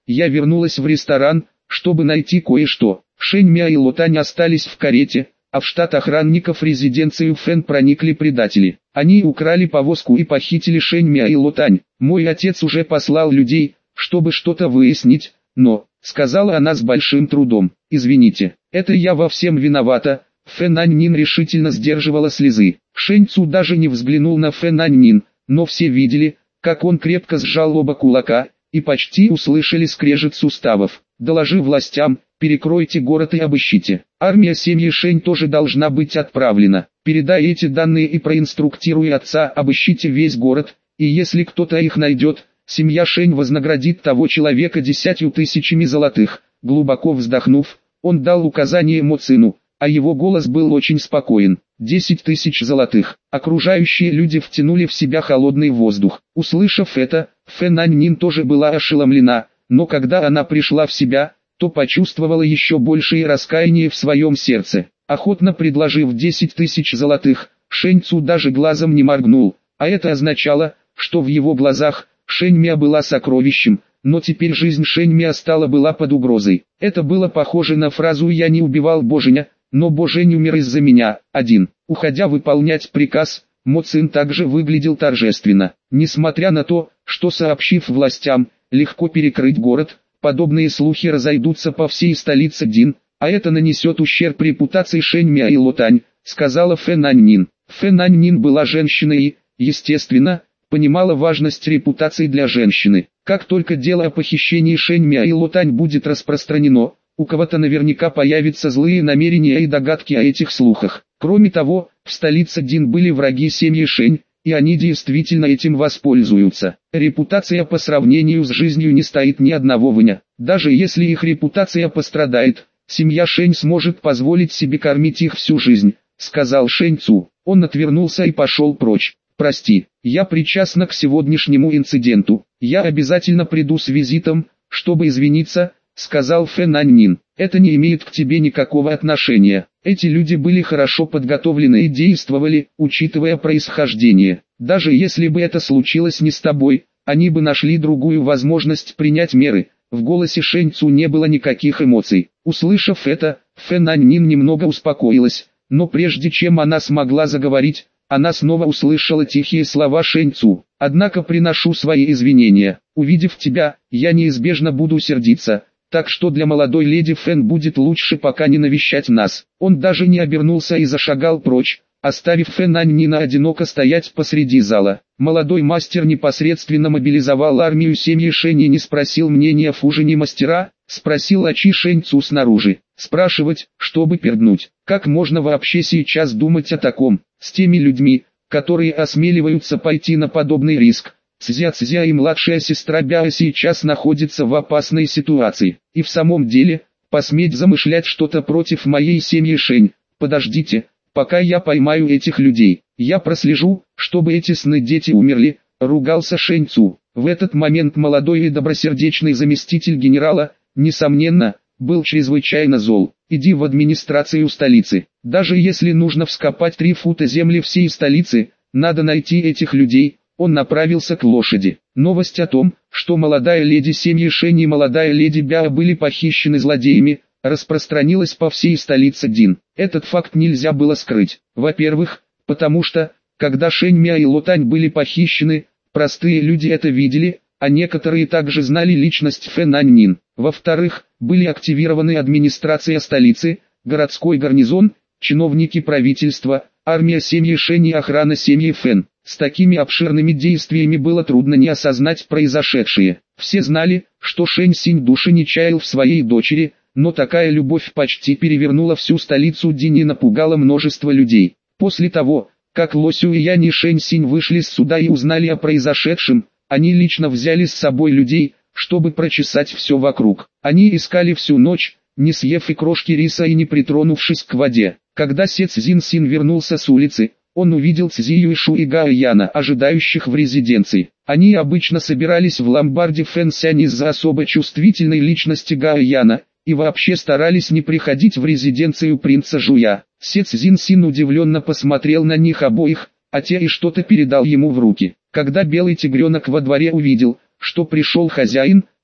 Speaker 1: я вернулась в ресторан, чтобы найти кое-что. Шэнь Мя и Лотань остались в карете, а в штат охранников резиденцию Фэн проникли предатели. Они украли повозку и похитили Шэнь Мя и Лотань. Мой отец уже послал людей, чтобы что-то выяснить, но, сказала она с большим трудом, извините, это я во всем виновата. Фэн Аньнин решительно сдерживала слезы. Шэнь Цу даже не взглянул на Фэн Аньнин, но все видели, как он крепко сжал оба кулака, и почти услышали скрежет суставов. Доложи властям, перекройте город и обыщите. Армия семьи Шэнь тоже должна быть отправлена. Передай эти данные и проинструктируй отца, обыщите весь город, и если кто-то их найдет, семья Шэнь вознаградит того человека десятью тысячами золотых. Глубоко вздохнув, он дал указание Мо Цину, а его голос был очень спокоен. Десять тысяч золотых. Окружающие люди втянули в себя холодный воздух. Услышав это, Фэн Аньнин тоже была ошеломлена, но когда она пришла в себя, то почувствовала еще большее раскаяние в своем сердце. Охотно предложив десять тысяч золотых, Шэнь Цу даже глазом не моргнул, а это означало, что в его глазах Шэнь Мя была сокровищем, но теперь жизнь Шэнь Мя стала была под угрозой. Это было похоже на фразу «Я не убивал Боженя, но Божень умер из-за меня». Один. Уходя выполнять приказ, Мо Цин также выглядел торжественно. Несмотря на то, что сообщив властям, легко перекрыть город, подобные слухи разойдутся по всей столице Дин, а это нанесет ущерб репутации Шэнь Мя и Лотань, сказала Фэн Аньнин. Фэн Аньнин была женщиной и, естественно, понимала важность репутации для женщины. Как только дело о похищении Шэнь Мя и Лотань будет распространено, у кого-то наверняка появятся злые намерения и догадки о этих слухах. Кроме того, в столице Дин были враги семьи Шэнь, и они действительно этим воспользуются. Репутация по сравнению с жизнью не стоит ни одного вня. Даже если их репутация пострадает, семья Шэнь сможет позволить себе кормить их всю жизнь, сказал Шэнь Цу. Он отвернулся и пошел прочь. Прости, я причастна к сегодняшнему инциденту. Я обязательно приду с визитом, чтобы извиниться, сказал Фэн Аньнин. Это не имеет к тебе никакого отношения. Эти люди были хорошо подготовлены и действовали, учитывая происхождение. Даже если бы это случилось не с тобой, они бы нашли другую возможность принять меры. В голосе Шэнь Цу не было никаких эмоций. Услышав это, Фэн Аньнин немного успокоилась, но прежде чем она смогла заговорить, она снова услышала тихие слова Шэнь Цу. Однако приношу свои извинения. Увидев тебя, я неизбежно буду сердиться. Так что для молодой леди Фэн будет лучше пока не навещать нас. Он даже не обернулся и зашагал прочь, оставив Фэн Аньнина одиноко стоять посреди зала. Молодой мастер непосредственно мобилизовал армию семьи Шэнь и не спросил мнения Фужини мастера, спросил Ачи Шэнь Цу снаружи. Спрашивать, чтобы перднуть. Как можно вообще сейчас думать о таком, с теми людьми, которые осмеливаются пойти на подобный риск? Цзя-Цзя и младшая сестра Бяо сейчас находятся в опасной ситуации. И в самом деле, посметь замышлять что-то против моей семьи Шэнь. Подождите, пока я поймаю этих людей. Я прослежу, чтобы эти сны дети умерли, ругался Шэнь Цу. В этот момент молодой и добросердечный заместитель генерала, несомненно, был чрезвычайно зол. Иди в администрацию столицы. Даже если нужно вскопать три фута земли всей столицы, надо найти этих людей. Он направился к лошади. Новость о том, что молодая леди семьи Шэнь и молодая леди Бяо были похищены злодеями, распространилась по всей столице Дин. Этот факт нельзя было скрыть. Во-первых, потому что, когда Шэнь Мя и Лотань были похищены, простые люди это видели, а некоторые также знали личность Фэн Аньнин. Во-вторых, были активированы администрация столицы, городской гарнизон, чиновники правительства, армия семьи Шэнь и охрана семьи Фэн. С такими обширными действиями было трудно не осознать произошедшее. Все знали, что Шэнь Синь души не чаял в своей дочери, но такая любовь почти перевернула всю столицу Дин и напугала множество людей. После того, как Ло Сюэянь и Шэнь Синь вышли с суда и узнали о произошедшем, они лично взяли с собой людей, чтобы прочесать все вокруг. Они искали всю ночь, не съев и крошки риса и не притронувшись к воде. Когда Се Цзин Син вернулся с улицы, он увидел Цзи Юйшу и Гао Яна, ожидающих в резиденции. Они обычно собирались в ломбарде Фэн Сянь из-за особо чувствительной личности Гао Яна, и вообще старались не приходить в резиденцию принца Жуя. Се Цзин Син удивленно посмотрел на них обоих, а те и что-то передал ему в руки. Когда белый тигренок во дворе увидел, что пришел хозяин,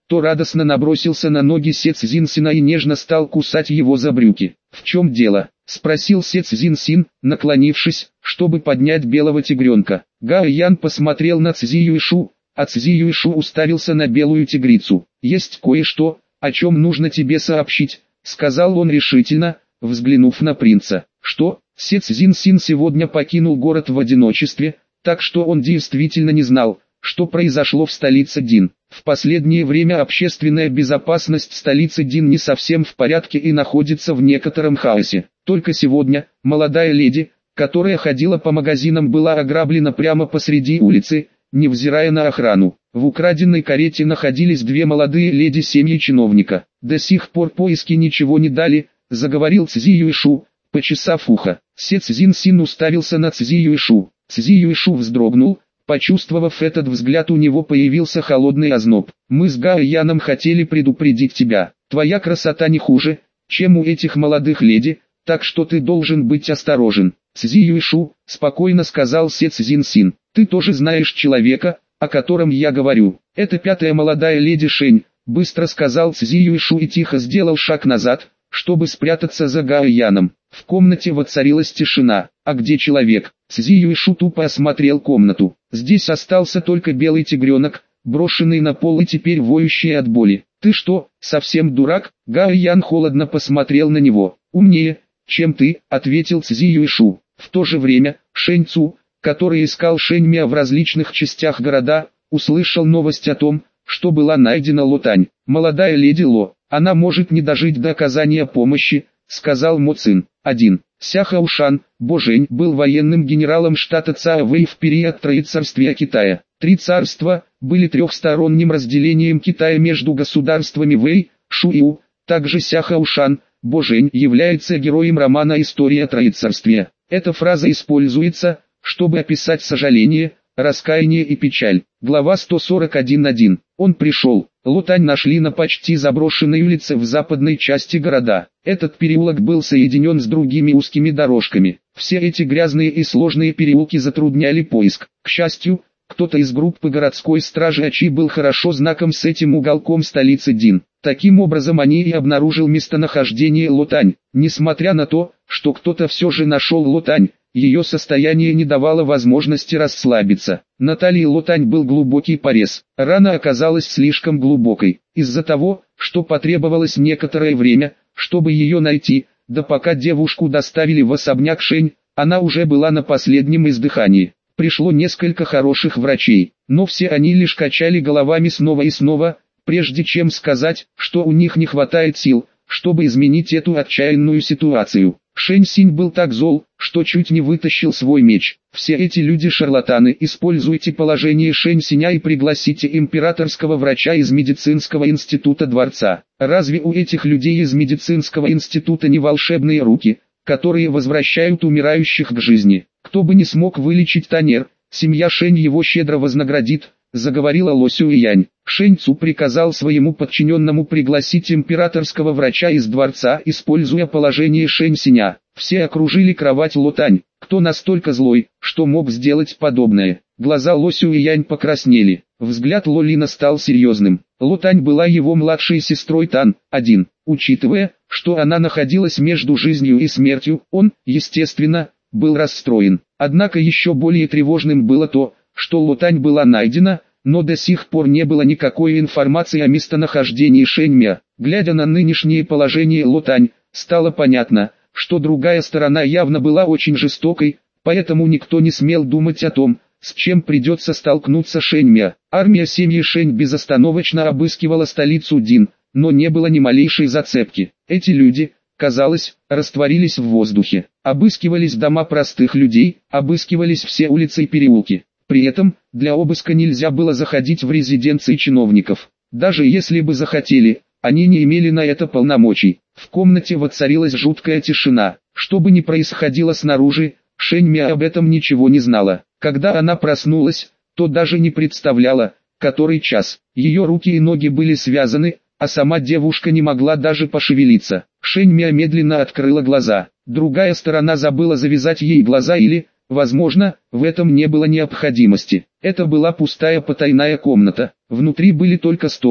Speaker 1: то радостно набросился на ноги Се Цзиньсина и нежно стал кусать его за брюки. «В чем дело?» — спросил Се Цзиньсин, наклонившись, чтобы поднять белого тигренка. Гао Ян посмотрел на Цзи Юйшу, а Цзи Юйшу уставился на белую тигрицу. «Есть кое-что, о чем нужно тебе сообщить», — сказал он решительно, взглянув на принца. «Что?» Се Цзиньсин сегодня покинул город в одиночестве, так что он действительно не знал, что произошло в столице Дин. В последнее время общественная безопасность столицы Дин не совсем в порядке и находится в некотором хаосе. Только сегодня, молодая леди, которая ходила по магазинам, была ограблена прямо посреди улицы, невзирая на охрану. В украденной карете находились две молодые леди семьи чиновника. До сих пор поиски ничего не дали, заговорил Цзи Юйшу, почесав ухо. Се Цзиньсин уставился на Цзи Юйшу. Цзи Юйшу вздрогнул. Почувствовав этот взгляд, у него появился холодный озноб. «Мы с Гао Яном хотели предупредить тебя. Твоя красота не хуже, чем у этих молодых леди, так что ты должен быть осторожен». «Цзи Юйшу», — спокойно сказал Се Цзиньсин, — «ты тоже знаешь человека, о котором я говорю. Это пятая молодая леди Шень», — быстро сказал Цзи Юйшу и тихо сделал шаг назад, чтобы спрятаться за Гао Яном. В комнате воцарилась тишина. «А где человек?» Цзи Юйшу тупо осмотрел комнату. Здесь остался только белый тигренок, брошенный на пол и теперь воющий от боли. «Ты что, совсем дурак?» Гао Ян холодно посмотрел на него. «Умнее, чем ты», — ответил Цзи Юйшу. В то же время, Шэнь Цу, который искал Шэнь Мя в различных частях города, услышал новость о том, что была найдена Ло Тань. «Молодая леди Ло, она может не дожить до оказания помощи», — сказал Мо Цин. один. Ся Хаушан, Божень, был военным генералом штата Цаовэй в период Троецарствия Китая. Три царства были трехсторонним разделением Китая между государствами Вэй, Шу и У. Также Ся Хаушан, Божень, является героем романа «История Троецарствия». Эта фраза используется, чтобы описать сожаление, раскаяние и печаль. Глава сто сорок один точка один. Он пришел. Ло Тань нашли на почти заброшенной улице в западной части города. Этот переулок был соединен с другими узкими дорожками. Все эти грязные и сложные переулки затрудняли поиск. К счастью, кто-то из группы городской стражи Ачи был хорошо знаком с этим уголком столицы Дин. Таким образом они и обнаружил местонахождение Ло Тань. Несмотря на то, что кто-то все же нашел Ло Тань, ее состояние не давало возможности расслабиться. На талии Ло Тань был глубокий порез. Рана оказалась слишком глубокой. Из-за того, что потребовалось некоторое время, чтобы ее найти, да пока девушку доставили в особняк Шэнь, она уже была на последнем издыхании. Пришло несколько хороших врачей, но все они лишь качали головами снова и снова, прежде чем сказать, что у них не хватает сил, чтобы изменить эту отчаянную ситуацию. Шэнь Синь был так зол, что чуть не вытащил свой меч. «Все эти люди шарлатаны, используйте положение Шэнь Синя и пригласите императорского врача из медицинского института дворца. Разве у этих людей из медицинского института не волшебные руки, которые возвращают умирающих к жизни? Кто бы не смог вылечить Танер, семья Шэнь его щедро вознаградит», — заговорила Ло Сюэянь. Шэнь Цу приказал своему подчиненному пригласить императорского врача из дворца, используя положение Шэнь Синя. Все окружили кровать Ло Тань. Кто настолько злой, что мог сделать подобное? Глаза Ло Сюэянь покраснели. Взгляд Ло Лина стал серьезным. Ло Тань была его младшей сестрой Тан. один. Учитывая, что она находилась между жизнью и смертью, он, естественно, был расстроен. Однако еще более тревожным было то, что Ло Тань была найдена, но до сих пор не было никакой информации о местонахождении Шэнь Мя. Глядя на нынешнее положение Ло Тань, стало понятно, что другая сторона явно была очень жестокой, поэтому никто не смел думать о том, с чем придется столкнуться Шэнь Мя. Армия семьи Шэнь безостановочно обыскивала столицу Дин, но не было ни малейшей зацепки. Эти люди, казалось, растворились в воздухе. Обыскивались дома простых людей, обыскивались все улицы и переулки. При этом, для обыска нельзя было заходить в резиденции чиновников. Даже если бы захотели, они не имели на это полномочий. В комнате воцарилась жуткая тишина. Что бы ни происходило снаружи, Шэнь Мя об этом ничего не знала. Когда она проснулась, то даже не представляла, который час. Ее руки и ноги были связаны, а сама девушка не могла даже пошевелиться. Шэнь Мя медленно открыла глаза. Другая сторона забыла завязать ей глаза или... Возможно, в этом не было необходимости. Это была пустая потайная комната. Внутри были только стол,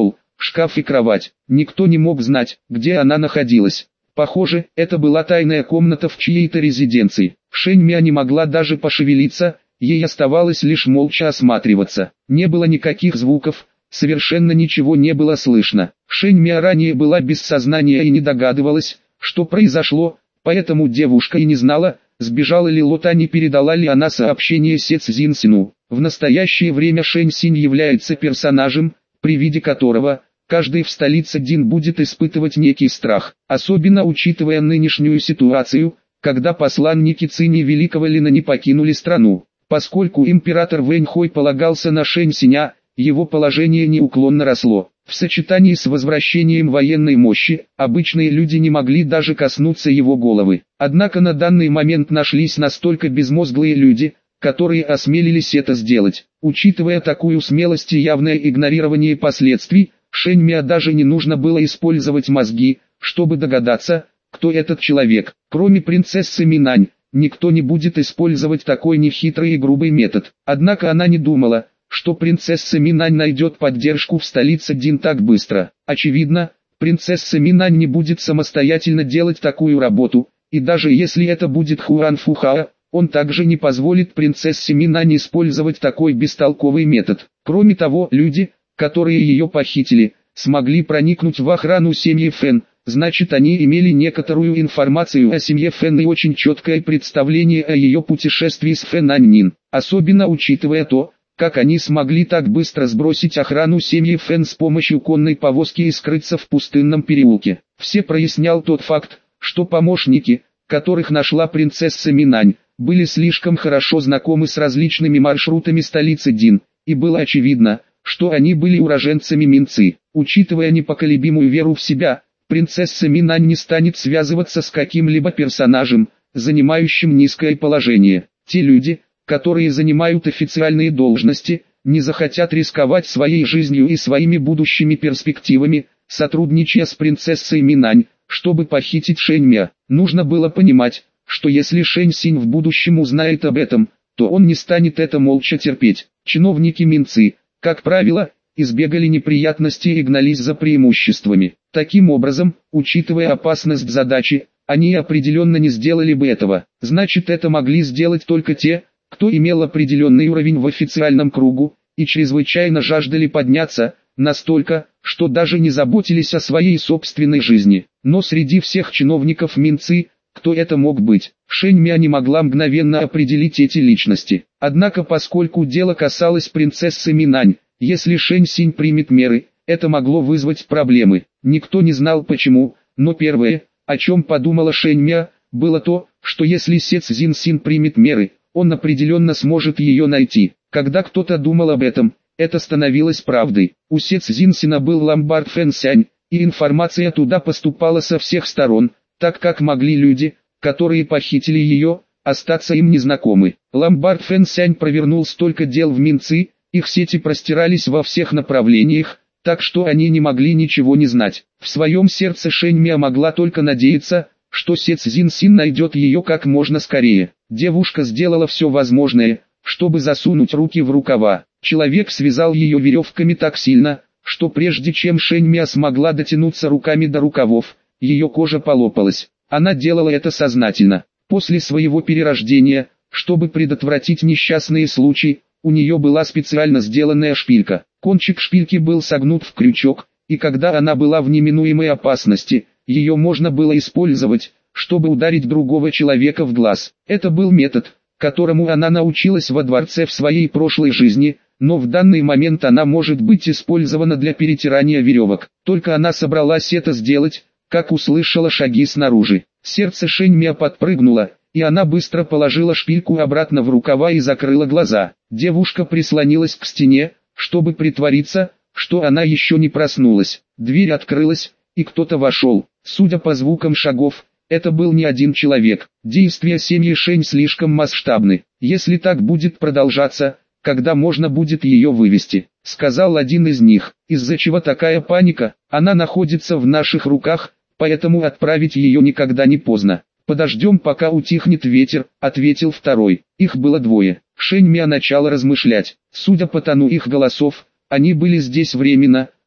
Speaker 1: шкаф и кровать. Никто не мог знать, где она находилась. Похоже, это была тайная комната в чьей-то резиденции. Шэнь Миа не могла даже пошевелиться, ей оставалось лишь молча осматриваться. Не было никаких звуков, совершенно ничего не было слышно. Шэнь Миа ранее была без сознания и не догадывалась, что произошло, поэтому девушка и не знала, сбежала ли Лота, не передала ли она сообщение Се Цзиньсину. В настоящее время Шэнь Синь является персонажем, при виде которого каждый в столице Дин будет испытывать некий страх, особенно учитывая нынешнюю ситуацию, когда посланники Цини Великого Лина не покинули страну. Поскольку император Вэньхой полагался на Шэнь Синя, его положение неуклонно росло. В сочетании с возвращением военной мощи, обычные люди не могли даже коснуться его головы. Однако на данный момент нашлись настолько безмозглые люди, которые осмелились это сделать. Учитывая такую смелость и явное игнорирование последствий, Шэнь Миа даже не нужно было использовать мозги, чтобы догадаться, кто этот человек. Кроме принцессы Минань, никто не будет использовать такой нехитрый и грубый метод. Однако она не думала, что принцесса Минань найдет поддержку в столице Дин так быстро. Очевидно, принцесса Минань не будет самостоятельно делать такую работу, и даже если это будет Хуан Фухао, он также не позволит принцессе Минань использовать такой бестолковый метод. Кроме того, люди, которые ее похитили, смогли проникнуть в охрану семьи Фэн, значит они имели некоторую информацию о семье Фэн и очень четкое представление о ее путешествии с Фэн Аньнин, особенно учитывая то, как они смогли так быстро сбросить охрану семьи Фэн с помощью конной повозки и скрыться в пустынном переулке. Все прояснял тот факт, что помощники, которых нашла принцесса Минань, были слишком хорошо знакомы с различными маршрутами столицы Дин, и было очевидно, что они были уроженцами Минцы. Учитывая непоколебимую веру в себя, принцесса Минань не станет связываться с каким-либо персонажем, занимающим низкое положение. Те люди, которые занимают официальные должности, не захотят рисковать своей жизнью и своими будущими перспективами, сотрудничая с принцессой Минань, чтобы похитить Шэнь Миа. Нужно было понимать, что если Шэнь Синь в будущем узнает об этом, то он не станет это молча терпеть. Чиновники Минцы, как правило, избегали неприятностей и гнались за преимуществами. Таким образом, учитывая опасность задачи, они определенно не сделали бы этого. Значит, это могли сделать только те, кто имел определенный уровень в официальном кругу, и чрезвычайно жаждали подняться, настолько, что даже не заботились о своей собственной жизни. Но среди всех чиновников Минцы, кто это мог быть, Шэнь Миа не могла мгновенно определить эти личности. Однако поскольку дело касалось принцессы Минань, если Шэнь Синь примет меры, это могло вызвать проблемы. Никто не знал почему, но первое, о чем подумала Шэнь Миа, было то, что если Се Цзиньсин примет меры, он определенно сможет ее найти. Когда кто-то думал об этом, это становилось правдой. У Се Цзиньсина был ломбард Фэнсянь, и информация туда поступала со всех сторон, так как могли люди, которые похитили ее, остаться им незнакомы. Ломбард Фэнсянь провернул столько дел в Минцы, их сети простирались во всех направлениях, так что они не могли ничего не знать. В своем сердце Шэнь Миа могла только надеяться, что Се Цзиньсин найдет ее как можно скорее. Девушка сделала все возможное, чтобы засунуть руки в рукава. Человек связал ее веревками так сильно, что прежде чем Шэнь Миа смогла дотянуться руками до рукавов, ее кожа полопалась. Она делала это сознательно. После своего перерождения, чтобы предотвратить несчастные случаи, у нее была специально сделанная шпилька. Кончик шпильки был согнут в крючок, и когда она была в неминуемой опасности, ее можно было использовать, чтобы ударить другого человека в глаз. Это был метод, которому она научилась во дворце в своей прошлой жизни, но в данный момент она может быть использована для перетирания веревок. Только она собралась это сделать, как услышала шаги снаружи. Сердце Шэнь Миа подпрыгнуло, и она быстро положила шпильку обратно в рукава и закрыла глаза. Девушка прислонилась к стене, чтобы притвориться, что она еще не проснулась. Дверь открылась, и кто-то вошел. Судя по звукам шагов, это был не один человек. Действия семьи Шэнь слишком масштабны. Если так будет продолжаться, когда можно будет ее вывести, сказал один из них. Из-за чего такая паника? Она находится в наших руках, поэтому отправить ее никогда не поздно. Подождем, пока утихнет ветер, ответил второй. Их было двое. Шэнь Миа начала размышлять. Судя по тону их голосов, они были здесь временно,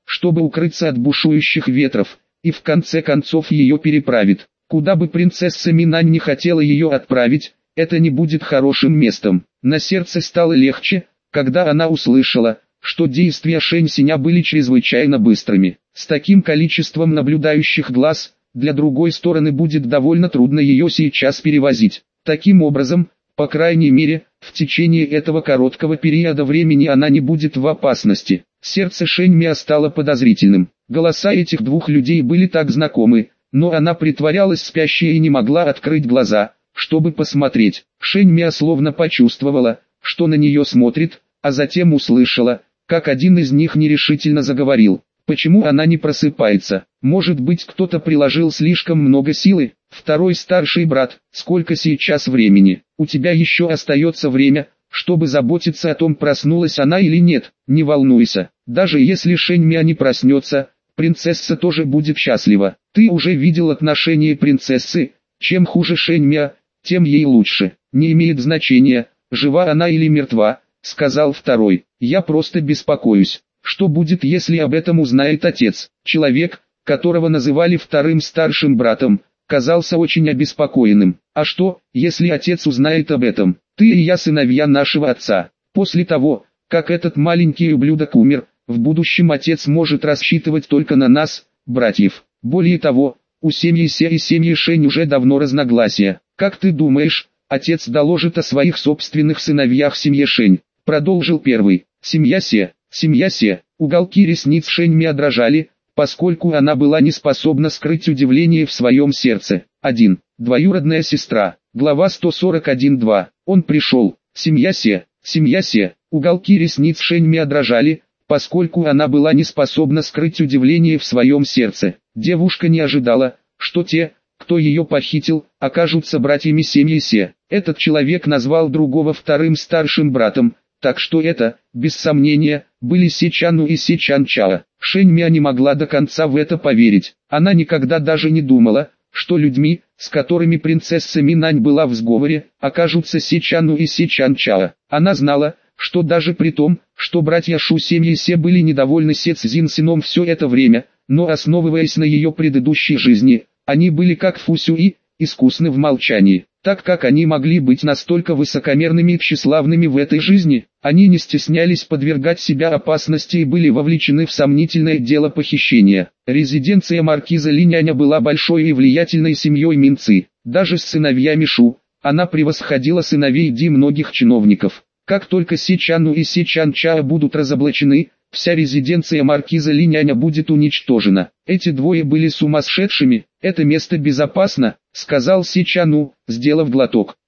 Speaker 1: чтобы укрыться от бушующих ветров, и в конце концов ее переправит. Куда бы принцесса Минань не хотела ее отправить, это не будет хорошим местом. На сердце стало легче, когда она услышала, что действия Шэнь Синя были чрезвычайно быстрыми. С таким количеством наблюдающих глаз, для другой стороны будет довольно трудно ее сейчас перевозить. Таким образом, по крайней мере, в течение этого короткого периода времени она не будет в опасности. Сердце Шэнь Миа стало подозрительным. Голоса этих двух людей были так знакомы, но она притворялась спящей и не могла открыть глаза, чтобы посмотреть. Шэнь Миа словно почувствовала, что на нее смотрит, а затем услышала, как один из них нерешительно заговорил. Почему она не просыпается? Может быть, кто-то приложил слишком много силы? Второй старший брат, сколько сейчас времени? У тебя еще остается время, чтобы заботиться о том, проснулась она или нет. Не волнуйся, даже если Шэнь Миа не проснется, принцесса тоже будет счастлива. Ты уже видел отношение принцессы, чем хуже Шэнь Миа, тем ей лучше. Не имеет значения, жива она или мертва, сказал второй. Я просто беспокоюсь. Что будет, если об этом узнает отец? Человек, которого называли вторым старшим братом, казался очень обеспокоенным. А что, если отец узнает об этом? Ты и я сыновья нашего отца. После того, как этот маленький ублюдок умер, в будущем отец может рассчитывать только на нас, братьев. Более того, у семьи Се и семьи Шэнь уже давно разногласия. Как ты думаешь, отец доложит о своих собственных сыновьях семье Шэнь? Продолжил первый. Семья Се. Семья Се, уголки ресниц Шэнь Миа дрожали, поскольку она была не способна скрыть удивление в своем сердце. один. Двоюродная сестра. Глава сто сорок один два. Он пришел. Семья Се, семья Се, уголки ресниц Шэнь Миа дрожали, поскольку она была не способна скрыть удивление в своем сердце. Девушка не ожидала, что те, кто ее похитил, окажутся братьями семьи Се. Этот человек назвал другого вторым старшим братом, так что это, без сомнения, были Се Чану и Се Чан Чао. Шэнь Миа не могла до конца в это поверить. Она никогда даже не думала, что людьми, с которыми принцесса Минань была в сговоре, окажутся Се Чану и Се Чан Чао. Она знала, что даже при том, что братья Шу семьи Се были недовольны Се Цзин Сином все это время, но основываясь на ее предыдущей жизни, они были как Фу Сюи, искусны в молчании. Так как они могли быть настолько высокомерными и тщеславными в этой жизни, они не стеснялись подвергать себя опасности и были вовлечены в сомнительное дело похищения. Резиденция маркиза Линяня была большой и влиятельной семьей Минцы. Даже с сыновьями Шу, она превосходила сыновей Ди многих чиновников. Как только Се Чану и Се Чан Чао будут разоблачены, вся резиденция маркиза Линяня будет уничтожена. Эти двое были сумасшедшими. Это место безопасно, сказал Се Чану, сделав глоток.